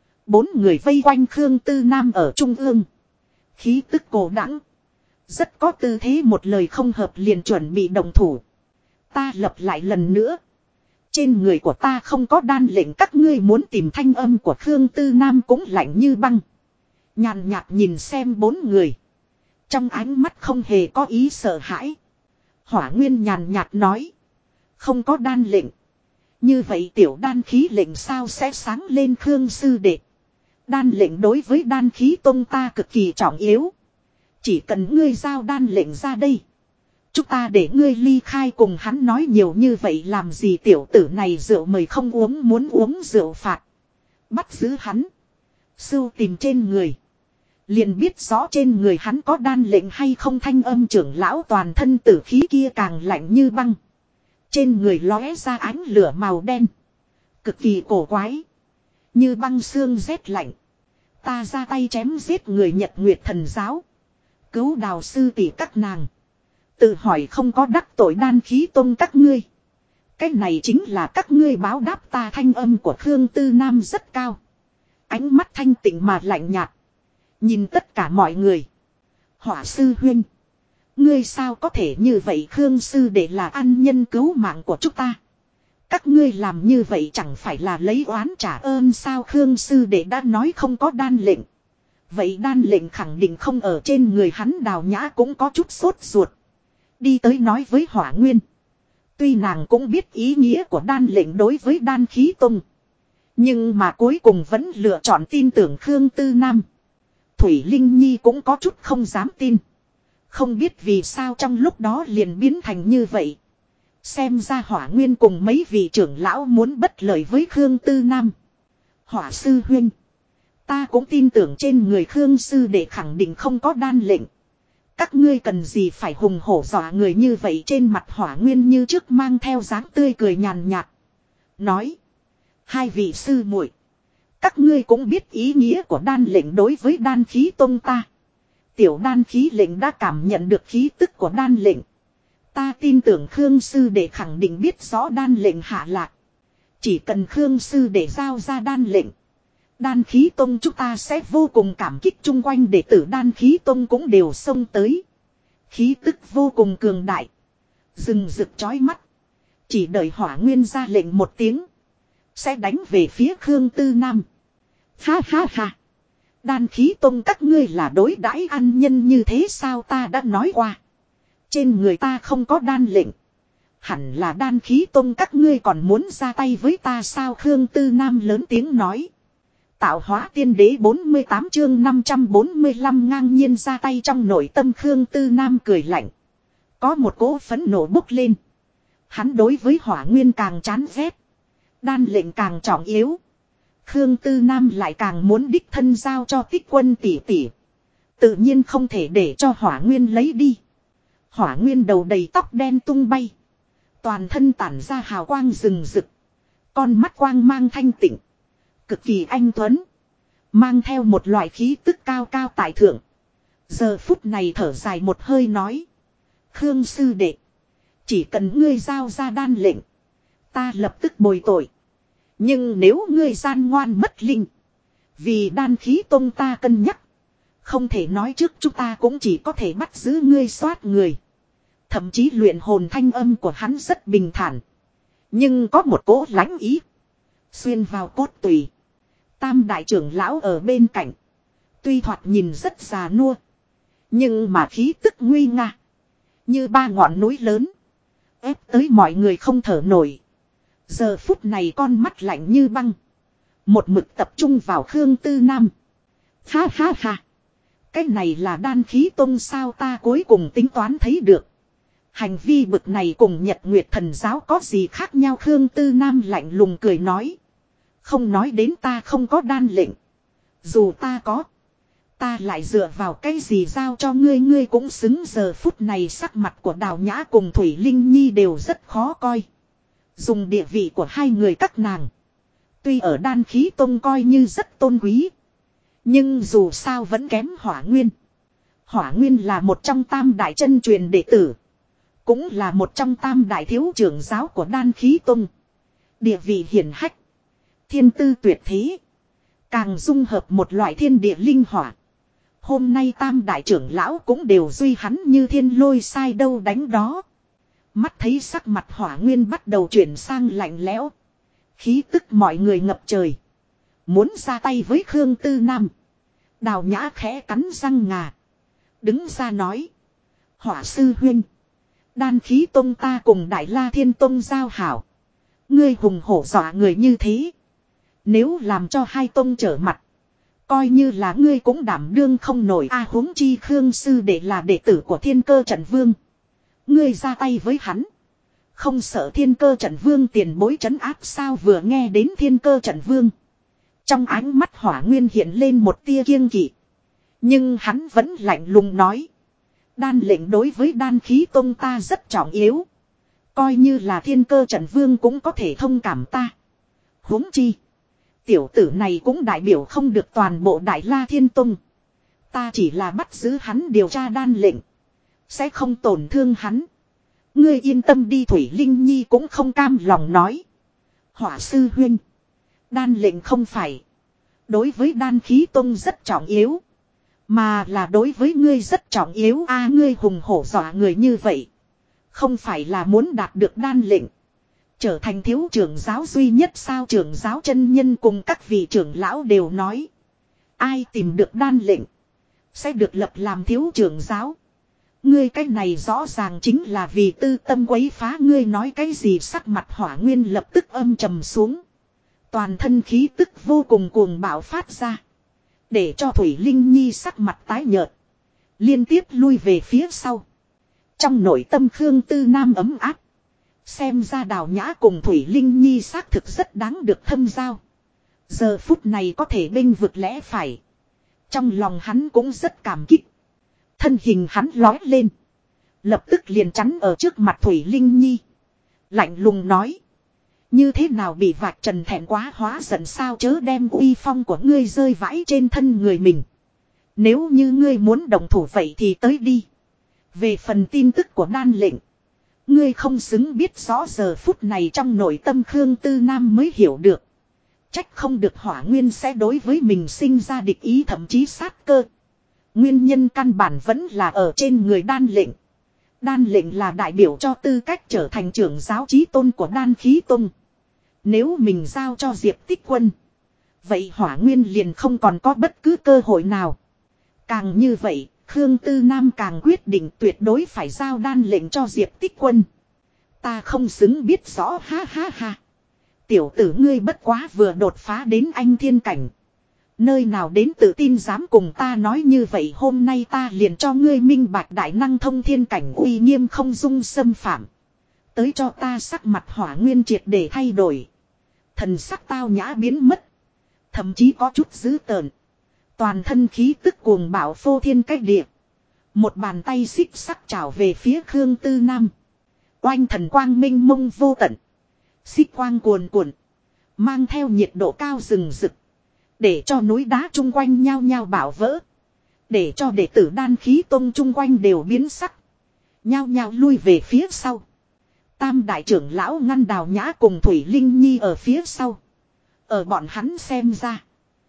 4 người vây quanh Khương Tư Nam ở trung ương. Khí tức cổ đãng. Rất có tư thế một lời không hợp liền chuẩn bị động thủ. Ta lập lại lần nữa. Trên người của ta không có đan lệnh các ngươi muốn tìm thanh âm của Khương Tư Nam cũng lạnh như băng. Nhàn nhạt nhìn xem 4 người. Trong ánh mắt không hề có ý sợ hãi. Hỏa Nguyên nhàn nhạt nói. Không có đan lệnh. Như vậy tiểu đan khí lệnh sao sẽ sáng lên Khương sư đệ. Đan lệnh đối với đan khí tông ta cực kỳ trọng yếu. Chỉ cần ngươi giao đan lệnh ra đây. Chúng ta để ngươi ly khai cùng hắn nói nhiều như vậy làm gì tiểu tử này rượu mời không uống muốn uống rượu phạt. Bắt giữ hắn. Sưu tìm trên người. Liền biết rõ trên người hắn có đan lệnh hay không thanh âm trưởng lão toàn thân tử khí kia càng lạnh như băng. Trên người lóe ra ánh lửa màu đen. Cực kỳ cổ quái. Như băng xương rét lạnh. Ta ra tay chém giết người Nhật Nguyệt thần giáo. Cứu đào sư tỷ các nàng. Tự hỏi không có đắc tội đan khí tông các ngươi. Cái này chính là các ngươi báo đáp ta thanh âm của Khương Tư Nam rất cao. Ánh mắt thanh tịnh mà lạnh nhạt. Nhìn tất cả mọi người. Hỏa sư huynh. Ngươi sao có thể như vậy Khương sư để là ân nhân cứu mạng của chúng ta. Các ngươi làm như vậy chẳng phải là lấy oán trả ơn sao Khương sư để đã nói không có đan lệnh. Vậy đan lệnh khẳng định không ở trên người hắn Đào Nhã cũng có chút sốt ruột. Đi tới nói với Hỏa Nguyên. Tuy nàng cũng biết ý nghĩa của đan lệnh đối với đan khí tông. Nhưng mà cuối cùng vẫn lựa chọn tin tưởng Khương Tư Nam. Thủy Linh Nhi cũng có chút không dám tin. Không biết vì sao trong lúc đó liền biến thành như vậy. Xem ra Hỏa Nguyên cùng mấy vị trưởng lão muốn bất lợi với Khương Tư Nam. Hỏa sư huynh. Ta cũng tin tưởng trên người Khương sư để khẳng định không có đan lệnh. Các ngươi cần gì phải hùng hổ dọa người như vậy trên mặt Hỏa Nguyên như trước mang theo dáng tươi cười nhàn nhạt. Nói. 2 vị sư muội, các ngươi cũng biết ý nghĩa của đan lệnh đối với đan khí tông ta. Tiểu đan khí lệnh đã cảm nhận được khí tức của đan lệnh. Ta tin tưởng Khương sư đệ khẳng định biết rõ đan lệnh hạ lạc. Chỉ cần Khương sư đệ giao ra đan lệnh. Đan khí tông chúng ta sẽ vô cùng cảm kích, chung quanh đệ tử đan khí tông cũng đều xông tới. Khí tức vô cùng cường đại. Rừng rực chói mắt. Chỉ đợi Hỏa Nguyên ra lệnh một tiếng. Sẽ đánh về phía Khương Tư Nam. Ha ha ha. Đan khí tông các ngươi là đối đãi ăn nhân như thế sao, ta đã nói qua. Trên người ta không có đan lệnh. Hẳn là đan khí tông các ngươi còn muốn ra tay với ta sao, Khương Tư Nam lớn tiếng nói. Tạo hóa tiên đế 48 chương 545 ngang nhiên ra tay, trong nội tâm Khương Tư Nam cười lạnh. Có một cỗ phẫn nộ bốc lên. Hắn đối với Hỏa Nguyên càng chán ghét. Đan lệnh càng trọng yếu. Khương Tư Nam lại càng muốn đích thân giao cho Tích Quân tỷ tỷ. Tự nhiên không thể để cho Hỏa Nguyên lấy đi. Hỏa Nguyên đầu đầy tóc đen tung bay. Toàn thân tản ra hào quang rừng rực. Con mắt quang mang thanh tịnh. Cực kỳ anh tuấn. Mang theo một loại khí tức cao cao tại thượng. Giờ phút này thở dài một hơi nói. Khương sư đệ. Chỉ cần ngươi giao ra đan lệnh. Ta lập tức bồi tội. Nhưng nếu ngươi gian ngoan mất linh. Vì đan khí tông ta cân nhắc. Không thể nói trước, chúng ta cũng chỉ có thể bắt giữ ngươi soát người. Thậm chí luyện hồn, thanh âm của hắn rất bình thản. Nhưng có một cỗ lãnh ý. Xuyên vào cốt tùy. Tam đại trưởng lão ở bên cạnh. Tuy thoạt nhìn rất già nua. Nhưng mà khí tức nguy nga. Như ba ngọn núi lớn. Ép tới mọi người không thở nổi. Giờ phút này con mắt lạnh như băng. Một mực tập trung vào Khương Tư Nam. Ha ha ha. Cái này là đan khí tông sao, ta cuối cùng tính toán thấy được. Hành vi bực này cùng Nhật Nguyệt Thần giáo có gì khác nhau, Khương Tư Nam lạnh lùng cười nói. Không nói đến ta không có đan lệnh. Dù ta có. Ta lại dựa vào cái gì giao cho ngươi, ngươi cũng xứng. Giờ phút này sắc mặt của Đào Nhã cùng Thủy Linh Nhi đều rất khó coi. Dùng địa vị của hai người các nàng. Tuy ở đan khí tông coi như rất tôn quý. Nhưng dù sao vẫn kém Hỏa Nguyên. Hỏa Nguyên là một trong tam đại chân truyền đệ tử. Cũng là một trong tam đại thiếu trưởng giáo của đan khí tông. Địa vị hiển hách. Thiên tư tuyệt thế. Càng dung hợp một loại thiên địa linh hỏa. Hôm nay tam đại trưởng lão cũng đều duy hắn như thiên lôi sai đâu đánh đó. Mắt thấy sắc mặt Hỏa Nguyên bắt đầu chuyển sang lạnh lẽo. Khí tức mọi người ngập trời. Muốn ra tay với Khương Tư Nam. Đào Nhã khẽ cắn răng ngà. Đứng ra nói. Hỏa sư huynh. Đan khí tông ta cùng Đại La Thiên Tông giao hảo. Ngươi hùng hổ dọa người như thế. Nếu làm cho hai tông trở mặt. Coi như là ngươi cũng đảm đương không nổi a, huống chi Khương sư đệ là đệ tử của Thiên Cơ Trận Vương. Ngươi ra tay với hắn. Không sợ Thiên Cơ Trận Vương tiền bối trấn áp sao, vừa nghe đến Thiên Cơ Trận Vương. Trong ánh mắt Hỏa Nguyên hiện lên một tia kiêng kỵ. Nhưng hắn vẫn lạnh lùng nói. Đan lệnh đối với đan khí tông ta rất trọng yếu. Coi như là Thiên Cơ Trận Vương cũng có thể thông cảm ta. Huống chi. Tiểu tử này cũng đại biểu không được toàn bộ Đại La Thiên Tông. Ta chỉ là bắt giữ hắn điều tra đan lệnh. Sẽ không tổn thương hắn. Ngươi yên tâm đi, Thủy Linh Nhi cũng không cam lòng nói. Hỏa sư huynh. Đan lệnh không phải. Đối với đan khí tông rất trọng yếu. Mà là đối với ngươi rất trọng yếu a, ngươi hùng hổ dọa người như vậy. Không phải là muốn đạt được đan lệnh. Trở thành thiếu trưởng giáo duy nhất sao, trưởng giáo chân nhân cùng các vị trưởng lão đều nói. Ai tìm được đan lệnh. Sẽ được lập làm thiếu trưởng giáo. Ngươi cái này rõ ràng chính là vì tư tâm quấy phá, ngươi nói cái gì, sắc mặt Hỏa Nguyên lập tức âm trầm xuống. Toàn thân khí tức vô cùng cuồng bạo phát ra. Để cho Thủy Linh Nhi sắc mặt tái nhợt. Liên tiếp lui về phía sau. Trong nội tâm Khương Tư Nam ấm áp. Xem ra Đào Nhã cùng Thủy Linh Nhi xác thực rất đáng được thâm giao. Giờ phút này có thể bênh vực lẽ phải. Trong lòng hắn cũng rất cảm kích. Thân hình hắn lói lên. Lập tức liền chắn ở trước mặt Thủy Linh Nhi. Lạnh lùng nói. Như thế nào bị vạch trần thẹn quá hóa giận sao, chớ đem uy phong của ngươi rơi vãi trên thân người mình. Nếu như ngươi muốn động thủ vậy thì tới đi. Về phần tin tức của đan lệnh. Ngươi không xứng biết rõ giờ phút này trong nội tâm Khương Tư Nam mới hiểu được. Trách không được Hỏa Nguyên sẽ đối với mình sinh ra địch ý thậm chí sát cơ. Nguyên nhân căn bản vẫn là ở trên người đan lệnh. Đan lệnh là đại biểu cho tư cách trở thành trưởng giáo chí tôn của đan khí tông. Nếu mình giao cho Diệp Tích Quân. Vậy Hỏa Nguyên liền không còn có bất cứ cơ hội nào. Càng như vậy, Khương Tư Nam càng quyết định tuyệt đối phải giao đan lệnh cho Diệp Tích Quân. Ta không xứng biết rõ ha ha ha. Tiểu tử ngươi bất quá vừa đột phá đến anh thiên cảnh. Nơi nào đến tự tin dám cùng ta nói như vậy, hôm nay ta liền cho ngươi minh bạch đại năng thông thiên cảnh uy nghiêm không dung xâm phạm. Tới cho ta sắc mặt Hỏa Nguyên triệt để thay đổi. Thần sắc tao nhã biến mất. Thậm chí có chút dữ tợn. Toàn thân khí tức cuồng bạo phô thiên cách địa. Một bàn tay xích sắc trào về phía Khương Tư Nam. Oanh thần quang minh mông vô tận. Xích quang cuồn cuộn. Mang theo nhiệt độ cao rừng rực. Để cho núi đá chung quanh nhao nhao bạo vỡ. Để cho đệ tử đan khí tông chung quanh đều biến sắc. Nhao nhao lui về phía sau. Tam đại trưởng lão ngăn Đào Nhã cùng Thủy Linh Nhi ở phía sau. Ở bọn hắn xem ra.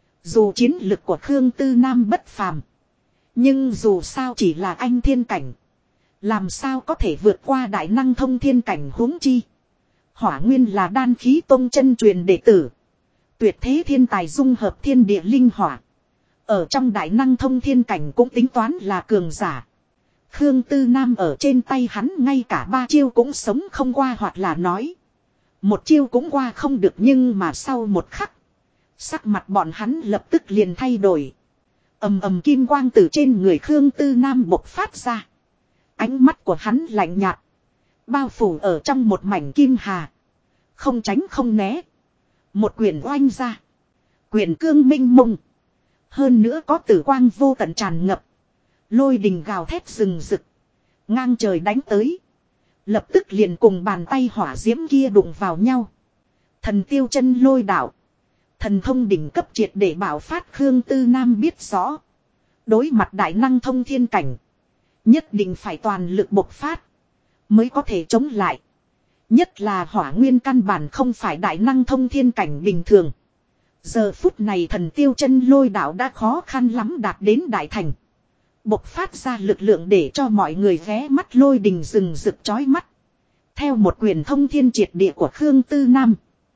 Dù chiến lực của Khương Tư Nam bất phàm. Nhưng dù sao chỉ là anh thiên cảnh. Làm sao có thể vượt qua đại năng thông thiên cảnh huống chi. Hỏa Nguyên là đan khí tông chân truyền đệ tử. Tuyệt thế thiên tài dung hợp thiên địa linh hỏa. Ở trong đại năng thông thiên cảnh cũng tính toán là cường giả. Khương Tư Nam ở trên tay hắn ngay cả 3 chiêu cũng sống không qua, hoặc là nói. Một chiêu cũng qua không được, nhưng mà sau một khắc. Sắc mặt bọn hắn lập tức liền thay đổi. Ầm ầm kim quang từ trên người Khương Tư Nam bộc phát ra. Ánh mắt của hắn lạnh nhạt. Bao phủ ở trong một mảnh kim hà. Không tránh không né. Một quyền oanh ra. Quyền cương minh mông. Hơn nữa có tử quang vô tận tràn ngập. Lôi đình gào thét rừng rực. Ngang trời đánh tới. Lập tức liền cùng bàn tay hỏa diễm kia đụng vào nhau. Thần tiêu chân lôi đạo. Thần thông đỉnh cấp triệt để bảo phát. Khương Tư Nam biết rõ. Đối mặt đại năng thông thiên cảnh. Nhất định phải toàn lực bộc phát. Mới có thể chống lại. Nhất là Hỏa Nguyên căn bản không phải đại năng thông thiên cảnh bình thường. Giờ phút này thần tiêu chân lôi đạo đã khó khăn lắm đạt đến đại thành. Bộc phát ra lực lượng để cho mọi người ghé mắt lôi đình rừng rực chói mắt. Theo một quyền thông thiên triệt địa của Khương Tư Nam.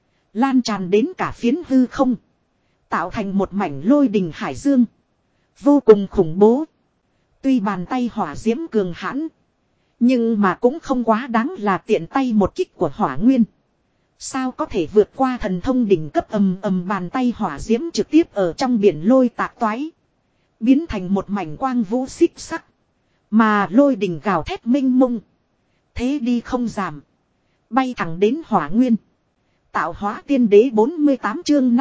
Lan tràn đến cả phiến hư không. Tạo thành một mảnh lôi đình hải dương. Vô cùng khủng bố. Tuy bàn tay hỏa diễm cường hãn. Nhưng mà cũng không quá đáng là tiện tay một kích của Hỏa Nguyên. Sao có thể vượt qua thần thông đỉnh cấp, ầm ầm bàn tay hỏa diễm trực tiếp ở trong biển lôi tạc toái. Biến thành một mảnh quang vũ xích sắc. Mà lôi đình gào thét minh mông. Thế đi không giảm. Bay thẳng đến Hỏa Nguyên. Tạo hóa tiên đế 48 chương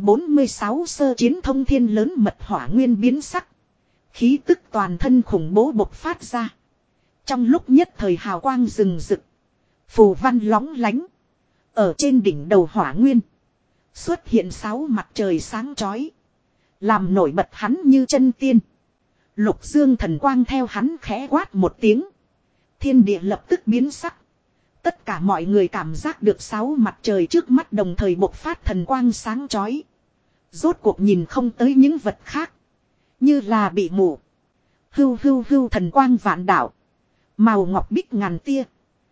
546 sơ chiến thông thiên lớn mật. Hỏa Nguyên biến sắc. Khí tức toàn thân khủng bố bộc phát ra. Trong lúc nhất thời hào quang rừng rực. Phù văn lóng lánh. Ở trên đỉnh đầu Hỏa Nguyên. Xuất hiện 6 mặt trời sáng chói. Làm nổi bật hắn như chân tiên. Lục dương thần quang theo hắn khẽ quát một tiếng. Thiên địa lập tức biến sắc. Tất cả mọi người cảm giác được 6 mặt trời trước mắt đồng thời bộc phát thần quang sáng chói. Rốt cuộc nhìn không tới những vật khác. Như là bị mù. Hưu hưu hưu thần quang vạn đạo. Màu ngọc bích ngàn tia.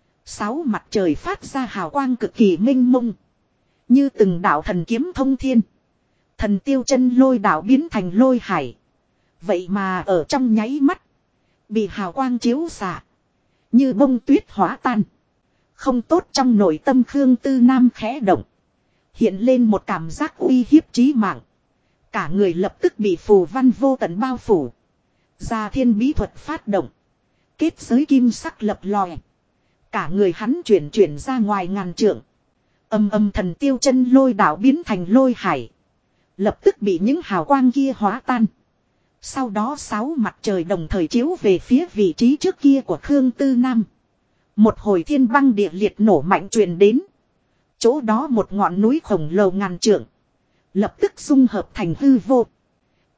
6 mặt trời phát ra hào quang cực kỳ minh mông. Như từng đạo thần kiếm thông thiên. Thần tiêu chân lôi đạo biến thành lôi hải. Vậy mà ở trong nháy mắt. Bị hào quang chiếu xạ. Như bông tuyết hóa tan. Không tốt, trong nội tâm Khương Tư Nam khẽ động. Hiện lên một cảm giác uy hiếp chí mạng. Cả người lập tức bị phù văn vô tận bao phủ. Gia thiên bí thuật phát động. Kết giới kim sắc lập lòe. Cả người hắn chuyển ra ngoài ngàn trượng. Âm âm thần tiêu chân lôi đạo biến thành lôi hải. Lập tức bị những hào quang kia hóa tan. Sau đó 6 mặt trời đồng thời chiếu về phía vị trí trước kia của Khương Tư Nam. Một hồi thiên băng địa liệt nổ mạnh truyền đến. Chỗ đó một ngọn núi khổng lồ ngàn trượng. Lập tức dung hợp thành hư vô.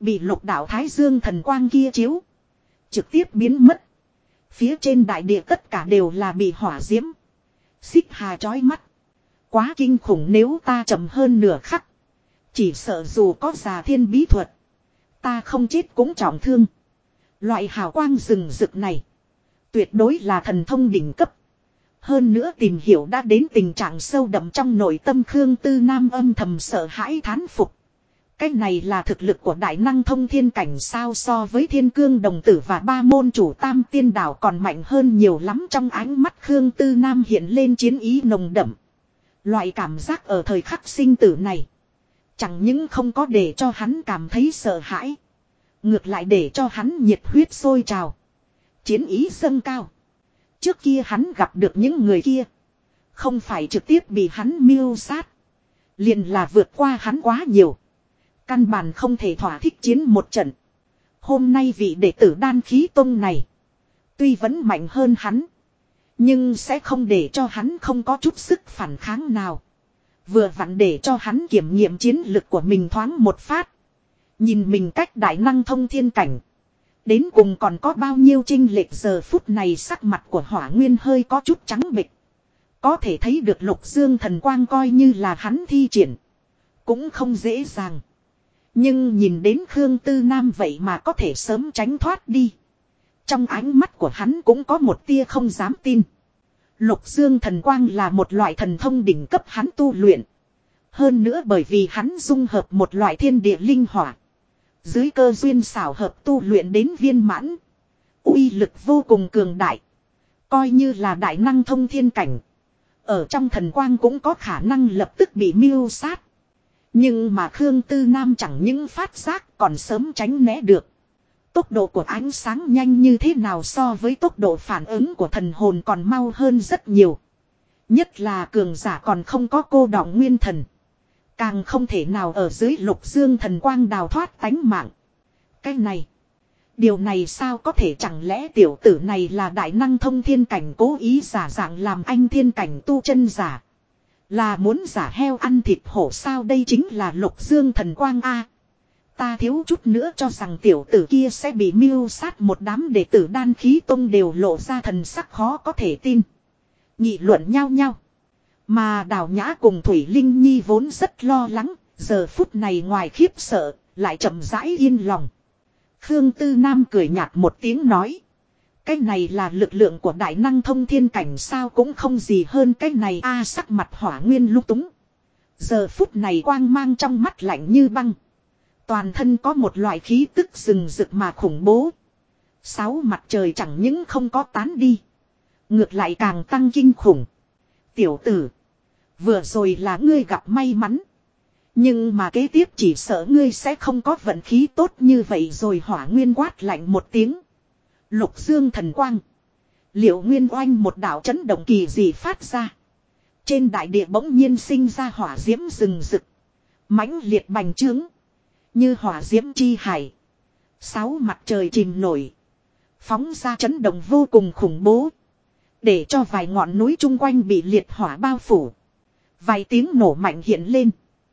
Bị lục đạo Thái Dương thần quang kia chiếu. Trực tiếp biến mất. Phía trên đại địa tất cả đều là bị hỏa diễm. Xích hà chói mắt. Quá kinh khủng, nếu ta chậm hơn nửa khắc. Chỉ sợ dù có già thiên bí thuật. Ta không chết cũng trọng thương. Loại hào quang rừng rực này. Tuyệt đối là thần thông đỉnh cấp. Hơn nữa tìm hiểu đã đến tình trạng sâu đậm trong nội tâm Khương Tư Nam âm thầm sợ hãi thán phục. Cái này là thực lực của đại năng thông thiên cảnh sao, so với Thiên Cương Đồng Tử và ba môn chủ Tam Tiên Đảo còn mạnh hơn nhiều lắm. Trong ánh mắt Khương Tư Nam hiện lên chiến ý nồng đậm. Loại cảm giác ở thời khắc sinh tử này. Chẳng những không có để cho hắn cảm thấy sợ hãi. Ngược lại để cho hắn nhiệt huyết sôi trào. Chiến ý dâng cao. Trước kia hắn gặp được những người kia. Không phải trực tiếp bị hắn mưu sát. Liền là vượt qua hắn quá nhiều. Căn bản không thể thỏa thích chiến một trận. Hôm nay vị đệ tử Đan Khí Tông này. Tuy vẫn mạnh hơn hắn. Nhưng sẽ không để cho hắn không có chút sức phản kháng nào. Vừa vặn để cho hắn kiểm nghiệm chiến lực của mình thoáng một phát. Nhìn mình cách đại năng thông thiên cảnh. Đến cùng còn có bao nhiêu chênh lệch. Giờ phút này sắc mặt của Hỏa Nguyên hơi có chút trắng bệch. Có thể thấy được Lục Dương thần quang coi như là hắn thi triển. Cũng không dễ dàng. Nhưng nhìn đến Khương Tư Nam vậy mà có thể sớm tránh thoát đi. Trong ánh mắt của hắn cũng có một tia không dám tin. Lục Dương thần quang là một loại thần thông đỉnh cấp hắn tu luyện. Hơn nữa bởi vì hắn dung hợp một loại thiên địa linh hỏa. Dưới cơ duyên xảo hợp tu luyện đến viên mãn. Uy lực vô cùng cường đại. Coi như là đại năng thông thiên cảnh. Ở trong thần quang cũng có khả năng lập tức bị mưu sát. Nhưng mà Khương Tư Nam chẳng những phát giác còn sớm tránh né được. Tốc độ của ánh sáng nhanh như thế nào so với tốc độ phản ứng của thần hồn còn mau hơn rất nhiều. Nhất là cường giả còn không có cô đọng nguyên thần. Càng không thể nào ở dưới Lục Dương thần quang đào thoát tánh mạng. Cái này. Điều này sao có thể, chẳng lẽ tiểu tử này là đại năng thông thiên cảnh cố ý giả dạng làm anh thiên cảnh tu chân giả. Là muốn giả heo ăn thịt hổ sao, đây chính là Lục Dương thần quang a. Ta thiếu chút nữa cho rằng tiểu tử kia sẽ bị mưu sát. Một đám đệ tử Đan Khí Tông đều lộ ra thần sắc khó có thể tin. Nghị luận nhau nhau. Mà Đào Nhã cùng Thủy Linh Nhi vốn rất lo lắng. Giờ phút này ngoài khiếp sợ lại chậm rãi yên lòng. Khương Tư Nam cười nhạt một tiếng nói. Cái này là lực lượng của đại năng thông thiên cảnh sao, cũng không gì hơn cái này a. Sắc mặt Hỏa Nguyên lung túng. Giờ phút này quang mang trong mắt lạnh như băng. Toàn thân có một loại khí tức rừng rực mà khủng bố. Sáu mặt trời chẳng những không có tán đi. Ngược lại càng tăng kinh khủng. Tiểu tử. Vừa rồi là ngươi gặp may mắn. Nhưng mà kế tiếp chỉ sợ ngươi sẽ không có vận khí tốt như vậy rồi. Hỏa Nguyên quát lạnh một tiếng. Lục Dương thần quang. Liệu Nguyên oanh một đạo chấn động kỳ dị phát ra. Trên đại địa bỗng nhiên sinh ra hỏa diễm rừng rực. Mãnh liệt bành trướng. Như hỏa diễm chi hải. Sáu mặt trời chìm nổi. Phóng ra chấn động vô cùng khủng bố. Để cho vài ngọn núi chung quanh bị liệt hỏa bao phủ. Vài tiếng nổ mạnh hiện lên.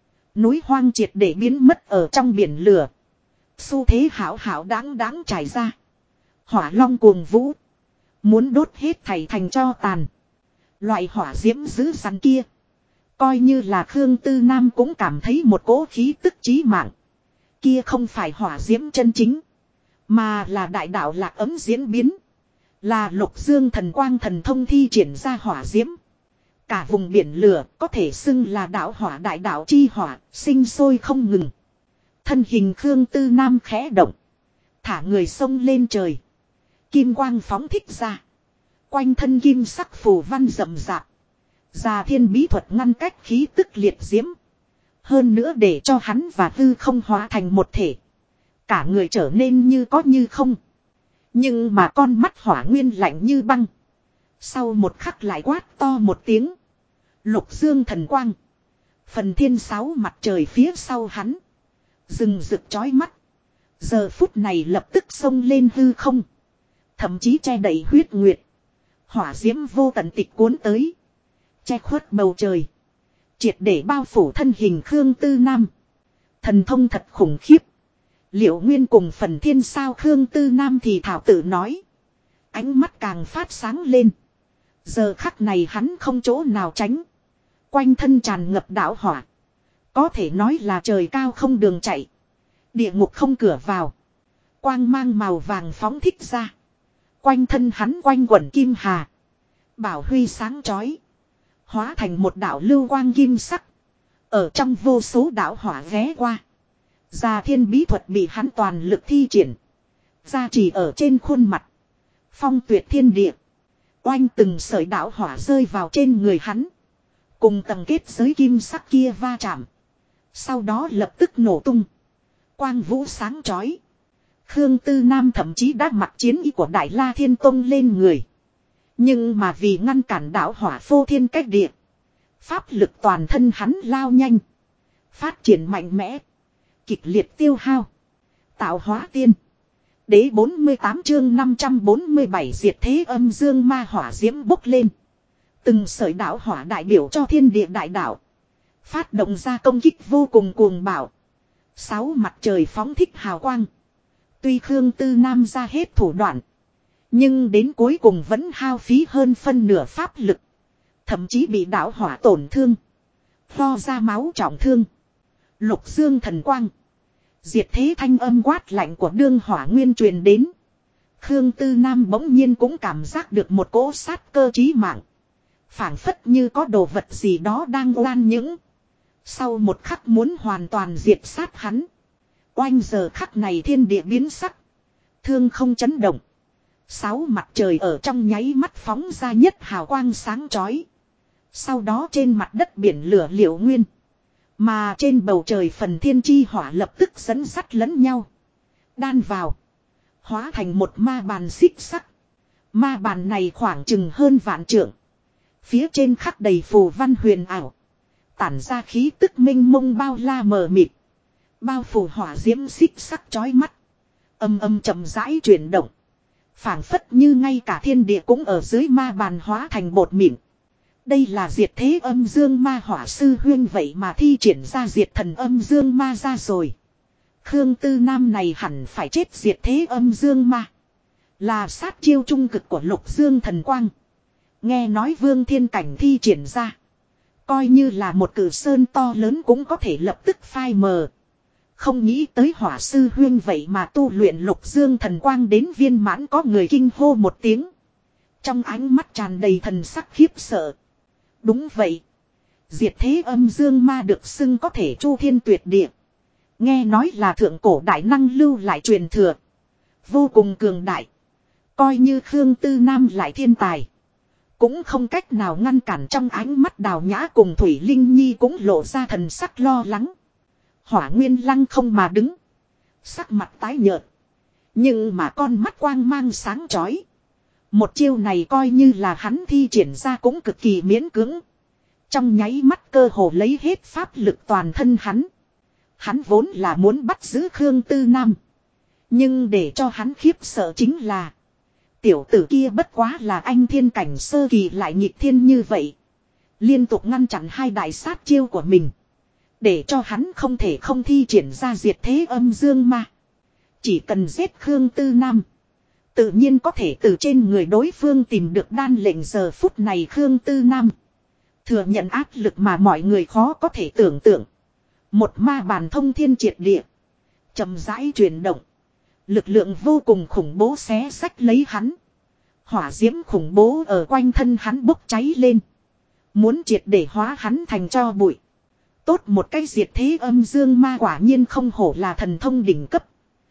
Núi hoang triệt để biến mất ở trong biển lửa. Xu thế hảo hảo đáng đáng trải ra. Hỏa long cuồng vũ. Muốn đốt hết thảy thành tro tàn. Loại hỏa diễm dữ dằn kia. Coi như là Khương Tư Nam cũng cảm thấy một cỗ khí tức chí mạng. Kia không phải hỏa diễm chân chính. Mà là đại đạo lạc ấm diễn biến. Là Lục Dương thần quang thần thông thi triển ra hỏa diễm. Cả vùng biển lửa có thể xưng là đạo hỏa đại đạo chi hỏa, sinh sôi không ngừng. Thân hình Khương Tư Nam khẽ động. Thả người sông lên trời. Kim quang phóng thích ra. Quanh thân kim sắc phù văn rậm rạp. Già thiên bí thuật ngăn cách khí tức liệt diễm. Hơn nữa để cho hắn và hư không hóa thành một thể. Cả người trở nên như có như không. Nhưng mà con mắt Hỏa Nguyên lạnh như băng. Sau một khắc lại quát to một tiếng. Lục Dương thần quang. Phần thiên sáu mặt trời phía sau hắn. Rừng rực chói mắt. Giờ phút này lập tức xông lên hư không. Thậm chí che đậy huyết nguyệt. Hỏa diễm vô tận tịch cuốn tới. Che khuất bầu trời. Triệt để bao phủ thân hình Khương Tư Nam. Thần thông thật khủng khiếp. Liệu Nguyên cùng Phần Thiên sao Khương Tư Nam thì thảo tự nói. Ánh mắt càng phát sáng lên. Giờ khắc này hắn không chỗ nào tránh. Quanh thân tràn ngập đạo hỏa. Có thể nói là trời cao không đường chạy. Địa ngục không cửa vào. Quang mang màu vàng phóng thích ra. Quanh thân hắn quanh quẩn kim hà. Bảo huy sáng chói. Hóa thành một đạo lưu quang kim sắc. Ở trong vô số đạo hỏa ghé qua. Gia thiên bí thuật bị hắn toàn lực thi triển. Gia trì ở trên khuôn mặt. Phong tuyệt thiên địa. Oanh từng sợi đạo hỏa rơi vào trên người hắn. Cùng tầng kết giới kim sắc kia va chạm. Sau đó lập tức nổ tung. Quang vũ sáng chói. Khương Tư Nam thậm chí đã mặc chiến y của Đại La Thiên Tông lên người. Nhưng mà vì ngăn cản đạo hỏa phô thiên cách địa. Pháp lực toàn thân hắn lao nhanh. Phát triển mạnh mẽ. Kịch liệt tiêu hao. Tạo hóa tiên. Đế 48 chương 547 diệt thế âm dương ma hỏa diễm bốc lên. Từng sợi đạo hỏa đại biểu cho thiên địa đại đạo. Phát động ra công kích vô cùng cuồng bạo. 6 mặt trời phóng thích hào quang. Tuy Khương Tư Nam ra hết thủ đoạn. Nhưng đến cuối cùng vẫn hao phí hơn phân nửa pháp lực. Thậm chí bị đạo hỏa tổn thương. Lo ra máu trọng thương. Lục dương thần quang. Diệt thế thanh âm quát lạnh của đương hỏa nguyên truyền đến. Khương Tư Nam bỗng nhiên cũng cảm giác được một cỗ sát cơ chí mạng. Phảng phất như có đồ vật gì đó đang oan những. Sau một khắc muốn hoàn toàn diệt sát hắn. Oanh giờ khắc này thiên địa biến sắc. Thương không chấn động. 6 mặt trời ở trong nháy mắt phóng ra nhất hào quang sáng chói. Sau đó trên mặt đất biển lửa Liệu Nguyên. Mà trên bầu trời Phần Thiên chi hỏa lập tức dẫn sắt lẫn nhau. Đan vào. Hóa thành một ma bàn xích sắc. Ma bàn này khoảng chừng hơn vạn trượng. Phía trên khắc đầy phù văn huyền ảo. Tản ra khí tức minh mông bao la mờ mịt. Bao phủ hỏa diễm xích sắc chói mắt. Âm âm chậm rãi chuyển động. Phảng phất như ngay cả thiên địa cũng ở dưới ma bàn hóa thành bột mịn. Đây là diệt thế âm dương ma hỏa sư huyên vậy mà thi triển ra diệt thần âm dương ma ra rồi. Khương Tư Nam này hẳn phải chết diệt thế âm dương ma. Là sát chiêu trung cực của lục dương thần quang. Nghe nói vương thiên cảnh thi triển ra. Coi như là một cử sơn to lớn cũng có thể lập tức phai mờ. Không nghĩ tới hỏa sư huyên vậy mà tu luyện lục dương thần quang đến viên mãn, có người kinh hô một tiếng. Trong ánh mắt tràn đầy thần sắc khiếp sợ. Đúng vậy. Diệt thế âm dương ma được xưng có thể chu thiên tuyệt địa. Nghe nói là thượng cổ đại năng lưu lại truyền thừa. Vô cùng cường đại. Coi như Khương Tư Nam lại thiên tài. Cũng không cách nào ngăn cản, trong ánh mắt Đào Nhã cùng Thủy Linh Nhi cũng lộ ra thần sắc lo lắng. Hỏa Nguyên lăng không mà đứng. Sắc mặt tái nhợt. Nhưng mà con mắt quang mang sáng chói. Một chiêu này coi như là hắn thi triển ra cũng cực kỳ miễn cưỡng. Trong nháy mắt cơ hồ lấy hết pháp lực toàn thân hắn. Hắn vốn là muốn bắt giữ Khương Tư Nam. Nhưng để cho hắn khiếp sợ chính là. Tiểu tử kia bất quá là anh thiên cảnh sơ kỳ lại nhịp thiên như vậy. Liên tục ngăn chặn hai đại sát chiêu của mình. Để cho hắn không thể không thi triển ra diệt thế âm dương ma. Chỉ cần giết Khương Tư Nam. Tự nhiên có thể từ trên người đối phương tìm được đan lệnh. Giờ phút này Khương Tư Nam thừa nhận áp lực mà mọi người khó có thể tưởng tượng. Một ma bàn thông thiên triệt địa. Chậm rãi chuyển động. Lực lượng vô cùng khủng bố xé xách lấy hắn. Hỏa diễm khủng bố ở quanh thân hắn bốc cháy lên. Muốn triệt để hóa hắn thành tro bụi. Tốt một cái diệt thế âm dương ma, quả nhiên không hổ là thần thông đỉnh cấp.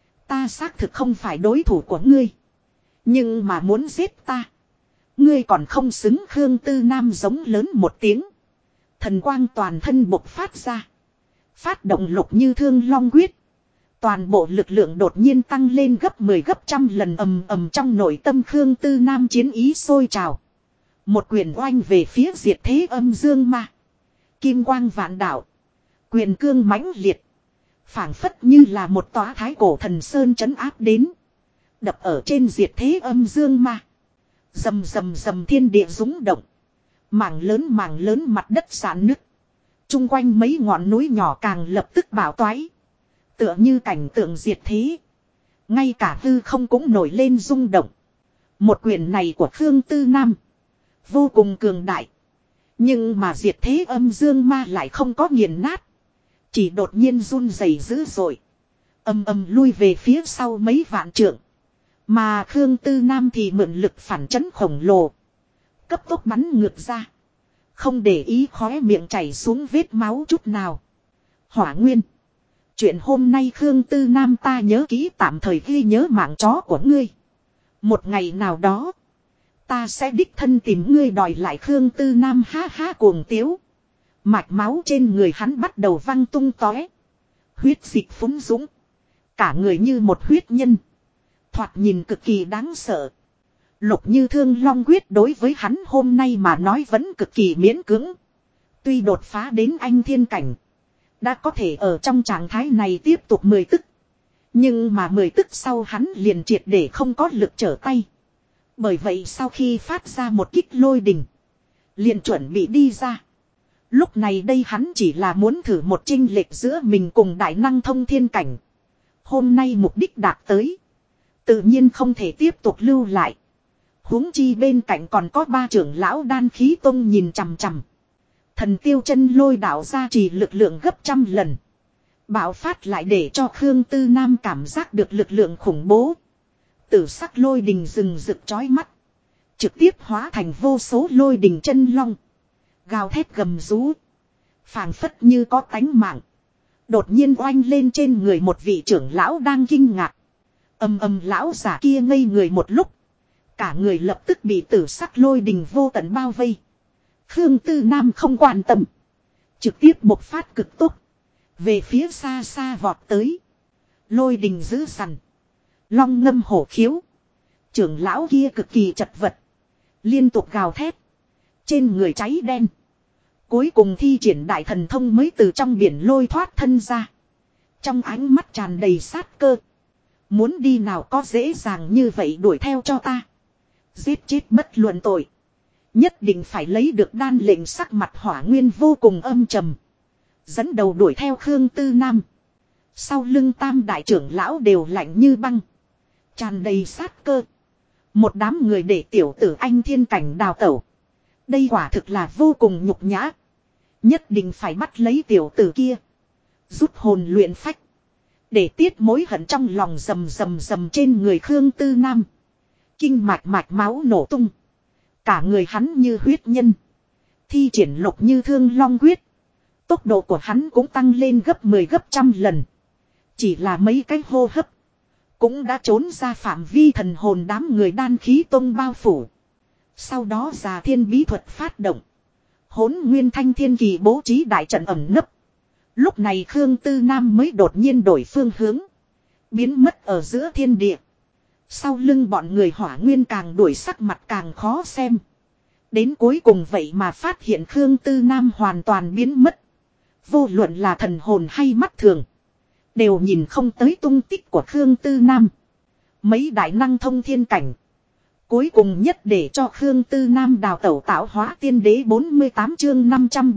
Ta xác thực không phải đối thủ của ngươi. Nhưng mà muốn giết ta. Ngươi còn không xứng. Khương Tư Nam giống lớn một tiếng. Thần quang toàn thân bộc phát ra. Phát động lục như thương long quyết. Toàn bộ lực lượng đột nhiên tăng lên gấp 10 gấp trăm lần, ầm ầm trong nội tâm Khương Tư Nam chiến ý sôi trào. Một quyền oanh về phía diệt thế âm dương ma. Kim quang vạn đạo. Quyền cương mãnh liệt. Phảng phất như là một tòa thái cổ thần sơn trấn áp đến. Đập ở trên diệt thế âm dương ma. Rầm rầm rầm thiên địa rúng động. Mảng lớn mặt đất rạn nứt. Trung quanh mấy ngọn núi nhỏ càng lập tức bảo toái. Tựa như cảnh tượng diệt thế. Ngay cả hư không cũng nổi lên rung động. Một quyền này của Khương Tư Nam. Vô cùng cường đại. Nhưng mà diệt thế âm dương ma lại không có nghiền nát. Chỉ đột nhiên run rẩy dữ dội. Ầm ầm lui về phía sau mấy vạn trượng. Mà Khương Tư Nam thì mượn lực phản chấn khổng lồ. Cấp tốc bắn ngược ra. Không để ý khóe miệng chảy xuống vết máu chút nào. Hỏa nguyên. Chuyện hôm nay Khương Tư Nam ta nhớ kỹ, tạm thời ghi nhớ mạng chó của ngươi. Một ngày nào đó. Ta sẽ đích thân tìm ngươi đòi lại. Khương Tư Nam ha ha cuồng tiếu. Mạch máu trên người hắn bắt đầu văng tung tóe. Huyết dịch phúng dũng. Cả người như một huyết nhân. Thoạt nhìn cực kỳ đáng sợ. Lục Như Thương Long quyết đối với hắn hôm nay mà nói vẫn cực kỳ miễn cưỡng. Tuy đột phá đến anh thiên cảnh. Đã có thể ở trong trạng thái này tiếp tục 10 tức. Nhưng mà 10 tức sau hắn liền triệt để không có lực trở tay. Bởi vậy sau khi phát ra một kích lôi đình. Liền chuẩn bị đi ra. Lúc này đây hắn chỉ là muốn thử một chênh lệch giữa mình cùng đại năng thông thiên cảnh. Hôm nay mục đích đạt tới. Tự nhiên không thể tiếp tục lưu lại. Huống chi bên cạnh còn có 3 trưởng lão Đan Khí Tông nhìn chằm chằm. Thần tiêu chân lôi đạo gia trì lực lượng gấp trăm lần. Bạo phát lại để cho Khương Tư Nam cảm giác được lực lượng khủng bố. Tử sắc lôi đình rừng rực chói mắt. Trực tiếp hóa thành vô số lôi đình chân long. Gào thét gầm rú. Phảng phất như có tánh mạng. Đột nhiên oanh lên trên người một vị trưởng lão đang kinh ngạc. Ầm ầm, lão giả kia ngây người một lúc. Cả người lập tức bị tử sắc lôi đình vô tận bao vây. Khương Tư Nam không quan tâm. Trực tiếp bộc phát cực tốc. Về phía xa xa vọt tới. Lôi đình dữ dằn. Long ngâm hổ khiếu. Trưởng lão kia cực kỳ chật vật. Liên tục gào thét. Trên người cháy đen. Cuối cùng thi triển đại thần thông mới từ trong biển lôi thoát thân ra. Trong ánh mắt tràn đầy sát cơ. Muốn đi nào có dễ dàng như vậy, đuổi theo cho ta. Giết chết bất luận tội. Nhất định phải lấy được đan lệnh. Sắc mặt Hỏa Nguyên vô cùng âm trầm. Dẫn đầu đuổi theo Khương Tư Nam. Sau lưng tam đại trưởng lão đều lạnh như băng. Tràn đầy sát cơ. Một đám người để tiểu tử anh thiên cảnh đào tẩu. Đây quả thực là vô cùng nhục nhã. Nhất định phải bắt lấy tiểu tử kia. Rút hồn luyện phách. Để tiết mối hận trong lòng rầm rầm rầm trên người Khương Tư Nam. Kinh mạch mạch máu nổ tung. Cả người hắn như huyết nhân. Thi triển Lục Như Thương Long quyết. Tốc độ của hắn cũng tăng lên gấp 10 gấp trăm lần. Chỉ là mấy cái hô hấp. Cũng đã trốn ra phạm vi thần hồn đám người Đan Khí Tông bao phủ. Sau đó Già Thiên bí thuật phát động. Hỗn Nguyên Thanh Thiên Kỳ bố trí đại trận ẩn nấp. Lúc này Khương Tư Nam mới đột nhiên đổi phương hướng. Biến mất ở giữa thiên địa. Sau lưng bọn người Hỏa Nguyên càng đuổi, sắc mặt càng khó xem. Đến cuối cùng vậy mà phát hiện Khương Tư Nam hoàn toàn biến mất. Vô luận là thần hồn hay mắt thường. Đều nhìn không tới tung tích của Khương Tư Nam. Mấy đại năng thông thiên cảnh. Cuối cùng nhất để cho Khương Tư Nam đào tẩu tạo hóa tiên đế 48 chương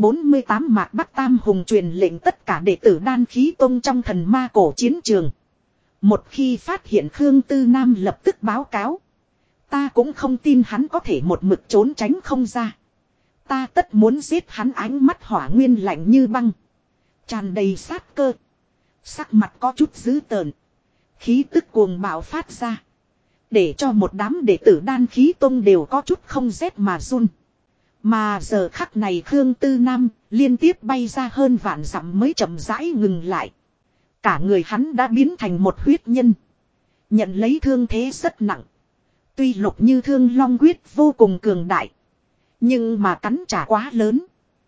548 Mạc Bắc Tam Hùng truyền lệnh tất cả đệ tử Đan Khí Tông trong thần ma cổ chiến trường. Một khi phát hiện Khương Tư Nam lập tức báo cáo. Ta cũng không tin hắn có thể một mực trốn tránh không ra. Ta tất muốn giết hắn. Ánh mắt Hỏa Nguyên lạnh như băng. Tràn đầy sát cơ. Sắc mặt có chút dữ tợn. Khí tức cuồng bạo phát ra. Để cho một đám đệ tử Đan Khí Tông đều có chút không rét mà run. Mà giờ khắc này Khương Tư Nam liên tiếp bay ra hơn vạn dặm mới chậm rãi ngừng lại. Cả người hắn đã biến thành một huyết nhân. Nhận lấy thương thế rất nặng. Tuy Lục Như Thương Long quyết vô cùng cường đại. Nhưng mà cắn trả quá lớn.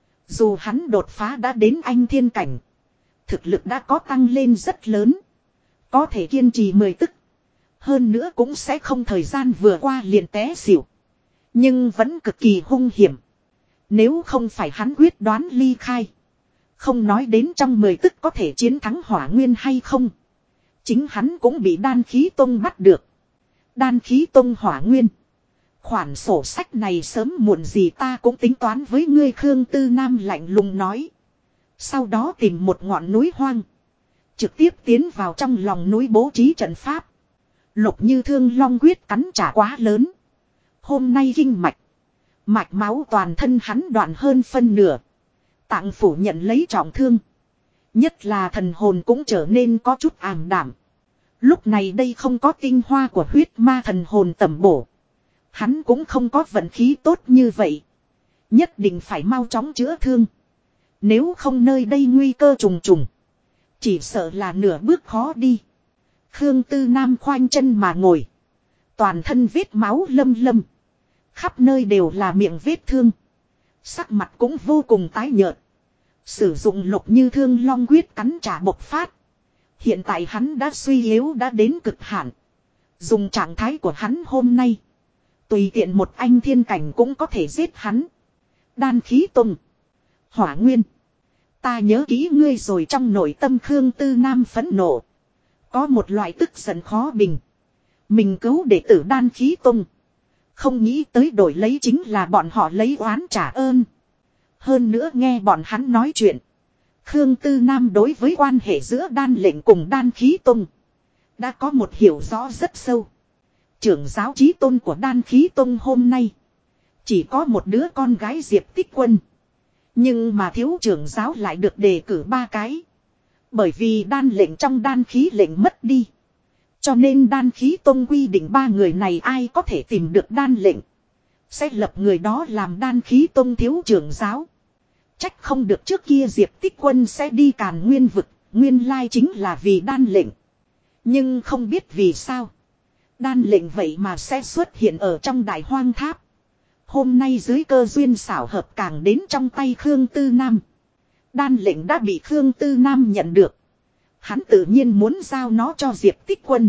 Dù hắn đột phá đã đến anh thiên cảnh. Thực lực đã có tăng lên rất lớn. Có thể kiên trì 10 tức. Hơn nữa cũng sẽ không thời gian vừa qua liền té xỉu. Nhưng vẫn cực kỳ hung hiểm. Nếu không phải hắn quyết đoán ly khai. Không nói đến trong 10 tức có thể chiến thắng Hỏa Nguyên hay không. Chính hắn cũng bị Đan Khí Tông bắt được. Đan Khí Tông Hỏa Nguyên. Khoản sổ sách này sớm muộn gì ta cũng tính toán với ngươi. Khương Tư Nam lạnh lùng nói. Sau đó tìm một ngọn núi hoang. Trực tiếp tiến vào trong lòng núi bố trí trận pháp. Lục Như Thương long quyết cắn trả quá lớn. Hôm nay kinh mạch. Mạch máu toàn thân hắn đoạn hơn phân nửa. Tạng phủ nhận lấy trọng thương. Nhất là thần hồn cũng trở nên có chút ảm đạm. Lúc này đây không có tinh hoa của huyết ma thần hồn tẩm bổ. Hắn cũng không có vận khí tốt như vậy. Nhất định phải mau chóng chữa thương. Nếu không nơi đây nguy cơ trùng trùng. Chỉ sợ là nửa bước khó đi. Khương Tư Nam khoanh chân mà ngồi. Toàn thân vết máu lâm lâm. Khắp nơi đều là miệng vết thương. Sắc mặt cũng vô cùng tái nhợt. Sử dụng Lục Như Thương long quyết cắn trả bộc phát. Hiện tại hắn đã suy yếu đã đến cực hạn. Dùng trạng thái của hắn hôm nay. Tùy tiện một anh thiên cảnh cũng có thể giết hắn. Đan khí tùng. Hỏa nguyên. Ta nhớ kỹ ngươi rồi, trong nội tâm Khương Tư Nam phẫn nộ. Có một loại tức giận khó bình. Mình cứu đệ tử đan khí tùng. Không nghĩ tới đổi lấy chính là bọn họ lấy oán trả ơn. Hơn nữa nghe bọn hắn nói chuyện. Khương Tư Nam đối với quan hệ giữa đan lệnh cùng đan khí tùng đã có một hiểu rõ rất sâu. Trưởng giáo chí tôn của đan khí tùng hôm nay chỉ có một đứa con gái Diệp Tích Quân. Nhưng mà thiếu trưởng giáo lại được đề cử 3 cái. Bởi vì đan lệnh trong đan khí lệnh mất đi. Cho nên đan khí tông quy định 3 người này ai có thể tìm được đan lệnh sẽ lập người đó làm đan khí tông thiếu trưởng giáo. Trách không được trước kia Diệp Tích Quân sẽ đi Càn Nguyên vực. Nguyên lai chính là vì đan lệnh. Nhưng không biết vì sao đan lệnh vậy mà sẽ xuất hiện ở trong Đại Hoang Tháp. Hôm nay dưới cơ duyên xảo hợp càng đến trong tay Khương Tư Nam. Đan lệnh đã bị Khương Tư Nam nhận được. Hắn tự nhiên muốn giao nó cho Diệp Tích Quân.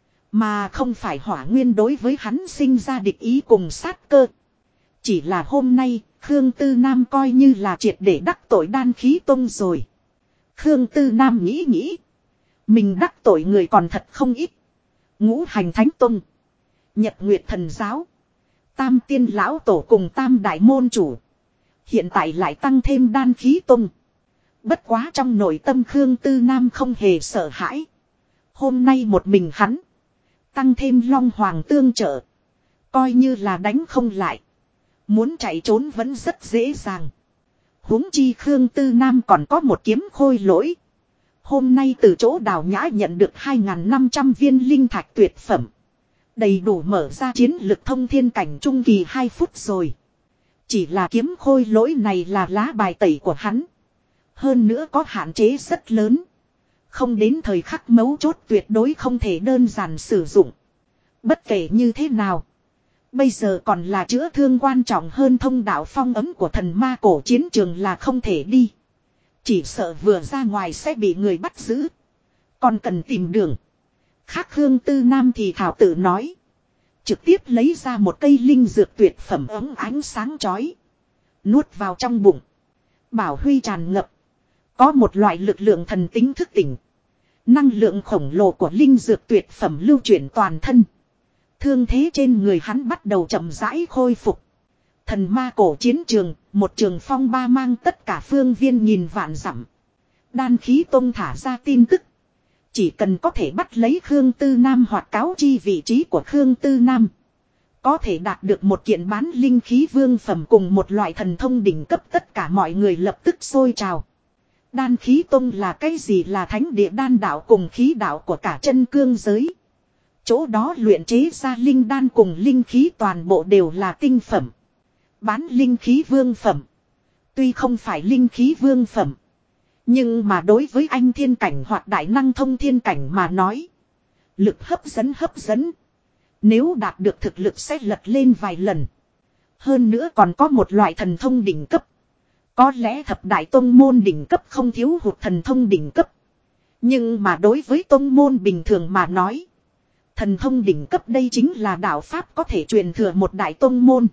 Mà không phải hỏa nguyên đối với hắn sinh ra địch ý cùng sát cơ. Chỉ là hôm nay, Khương Tư Nam coi như là triệt để đắc tội đan khí tông rồi. Khương Tư Nam nghĩ nghĩ. Mình đắc tội người còn thật không ít. Ngũ Hành Thánh Tông, Nhật Nguyệt Thần Giáo, Tam Tiên Lão Tổ cùng Tam Đại Môn Chủ. Hiện tại lại tăng thêm đan khí tông. Bất quá trong nội tâm Khương Tư Nam không hề sợ hãi. Hôm nay một mình hắn. Tăng thêm Long Hoàng tương trợ. Coi như là đánh không lại. Muốn chạy trốn vẫn rất dễ dàng. Huống chi Khương Tư Nam còn có một kiếm khôi lỗi. Hôm nay từ chỗ Đào Nhã nhận được 2.500 viên linh thạch tuyệt phẩm. Đầy đủ mở ra chiến lực thông thiên cảnh trung kỳ 2 phút rồi. Chỉ là kiếm khôi lỗi này là lá bài tẩy của hắn. Hơn nữa có hạn chế rất lớn. Không đến thời khắc mấu chốt tuyệt đối không thể đơn giản sử dụng. Bất kể như thế nào. Bây giờ còn là chữa thương quan trọng hơn thông đạo phong ấm của thần ma cổ chiến trường là không thể đi. Chỉ sợ vừa ra ngoài sẽ bị người bắt giữ. Còn cần tìm đường. Khác Khương Tư Nam thì thảo tự nói. Trực tiếp lấy ra một cây linh dược tuyệt phẩm ấm ánh sáng chói. Nuốt vào trong bụng. Bảo huy tràn ngập. Có một loại lực lượng thần tính thức tỉnh. Năng lượng khổng lồ của linh dược tuyệt phẩm lưu chuyển toàn thân. Thương thế trên người hắn bắt đầu chậm rãi khôi phục. Thần ma cổ chiến trường, một trường phong ba mang tất cả phương viên nhìn vạn dặm. Đan khí tông thả ra tin tức. Chỉ cần có thể bắt lấy Khương Tư Nam hoặc cáo chi vị trí của Khương Tư Nam. Có thể đạt được một kiện bán linh khí vương phẩm cùng một loại thần thông đỉnh cấp, tất cả mọi người lập tức sôi trào. Đan khí tông là cái gì? Là thánh địa đan đạo cùng khí đạo của cả chân cương giới. Chỗ đó luyện chế ra linh đan cùng linh khí toàn bộ đều là tinh phẩm. Bán linh khí vương phẩm. Tuy không phải linh khí vương phẩm. Nhưng mà đối với anh thiên cảnh hoặc đại năng thông thiên cảnh mà nói. Lực hấp dẫn. Nếu đạt được thực lực sẽ lật lên vài lần. Hơn nữa còn có một loại thần thông đỉnh cấp. Có lẽ thập đại tông môn đỉnh cấp không thiếu hụt thần thông đỉnh cấp. Nhưng mà đối với tông môn bình thường mà nói. Thần thông đỉnh cấp đây chính là đạo pháp có thể truyền thừa một đại tông môn.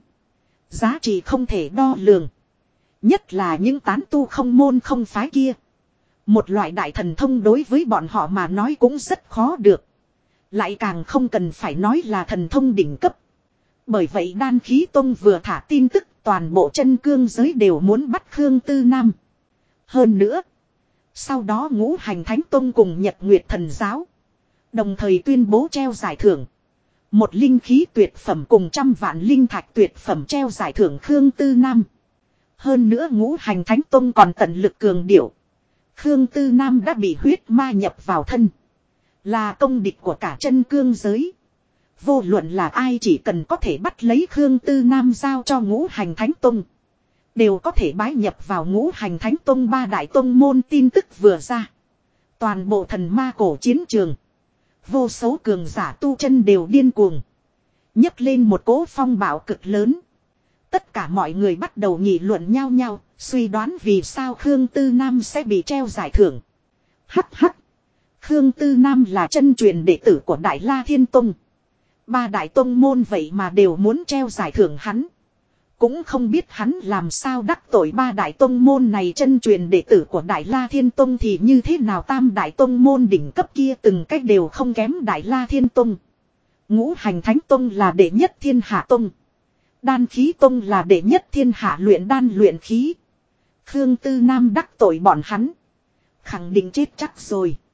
Giá trị không thể đo lường. Nhất là những tán tu không môn không phái kia. Một loại đại thần thông đối với bọn họ mà nói cũng rất khó được. Lại càng không cần phải nói là thần thông đỉnh cấp. Bởi vậy đan khí tông vừa thả tin tức toàn bộ chân cương giới đều muốn bắt Khương Tư Nam. Hơn nữa. Sau đó Ngũ Hành Thánh Tông cùng Nhật Nguyệt Thần Giáo đồng thời tuyên bố treo giải thưởng. Một linh khí tuyệt phẩm cùng 100 vạn linh thạch tuyệt phẩm treo giải thưởng Khương Tư Nam. Hơn nữa Ngũ Hành Thánh Tông còn tận lực cường điệu. Khương Tư Nam đã bị huyết ma nhập vào thân. Là công địch của cả chân cương giới. Vô luận là ai chỉ cần có thể bắt lấy Khương Tư Nam giao cho Ngũ Hành Thánh Tông. Đều có thể bái nhập vào Ngũ Hành Thánh Tông 3 đại tông môn. Tin tức vừa ra. Toàn bộ thần ma cổ chiến trường. Vô số cường giả tu chân đều điên cuồng. Nhấc lên một cỗ phong bạo cực lớn. Tất cả mọi người bắt đầu nghị luận nhau nhau, suy đoán vì sao Khương Tư Nam sẽ bị treo giải thưởng. Hắc hắc. Khương Tư Nam là chân truyền đệ tử của Đại La Thiên Tông. 3 đại tông môn vậy mà đều muốn treo giải thưởng hắn. Cũng không biết hắn làm sao đắc tội 3 đại tông môn này, chân truyền đệ tử của Đại La Thiên Tông thì như thế nào, tam đại tông môn đỉnh cấp kia từng cách đều không kém Đại La Thiên Tông. Ngũ Hành Thánh Tông là đệ nhất thiên hạ tông. Đan khí tông là đệ nhất thiên hạ luyện đan luyện khí. Khương Tư Nam đắc tội bọn hắn. Khẳng định chết chắc rồi.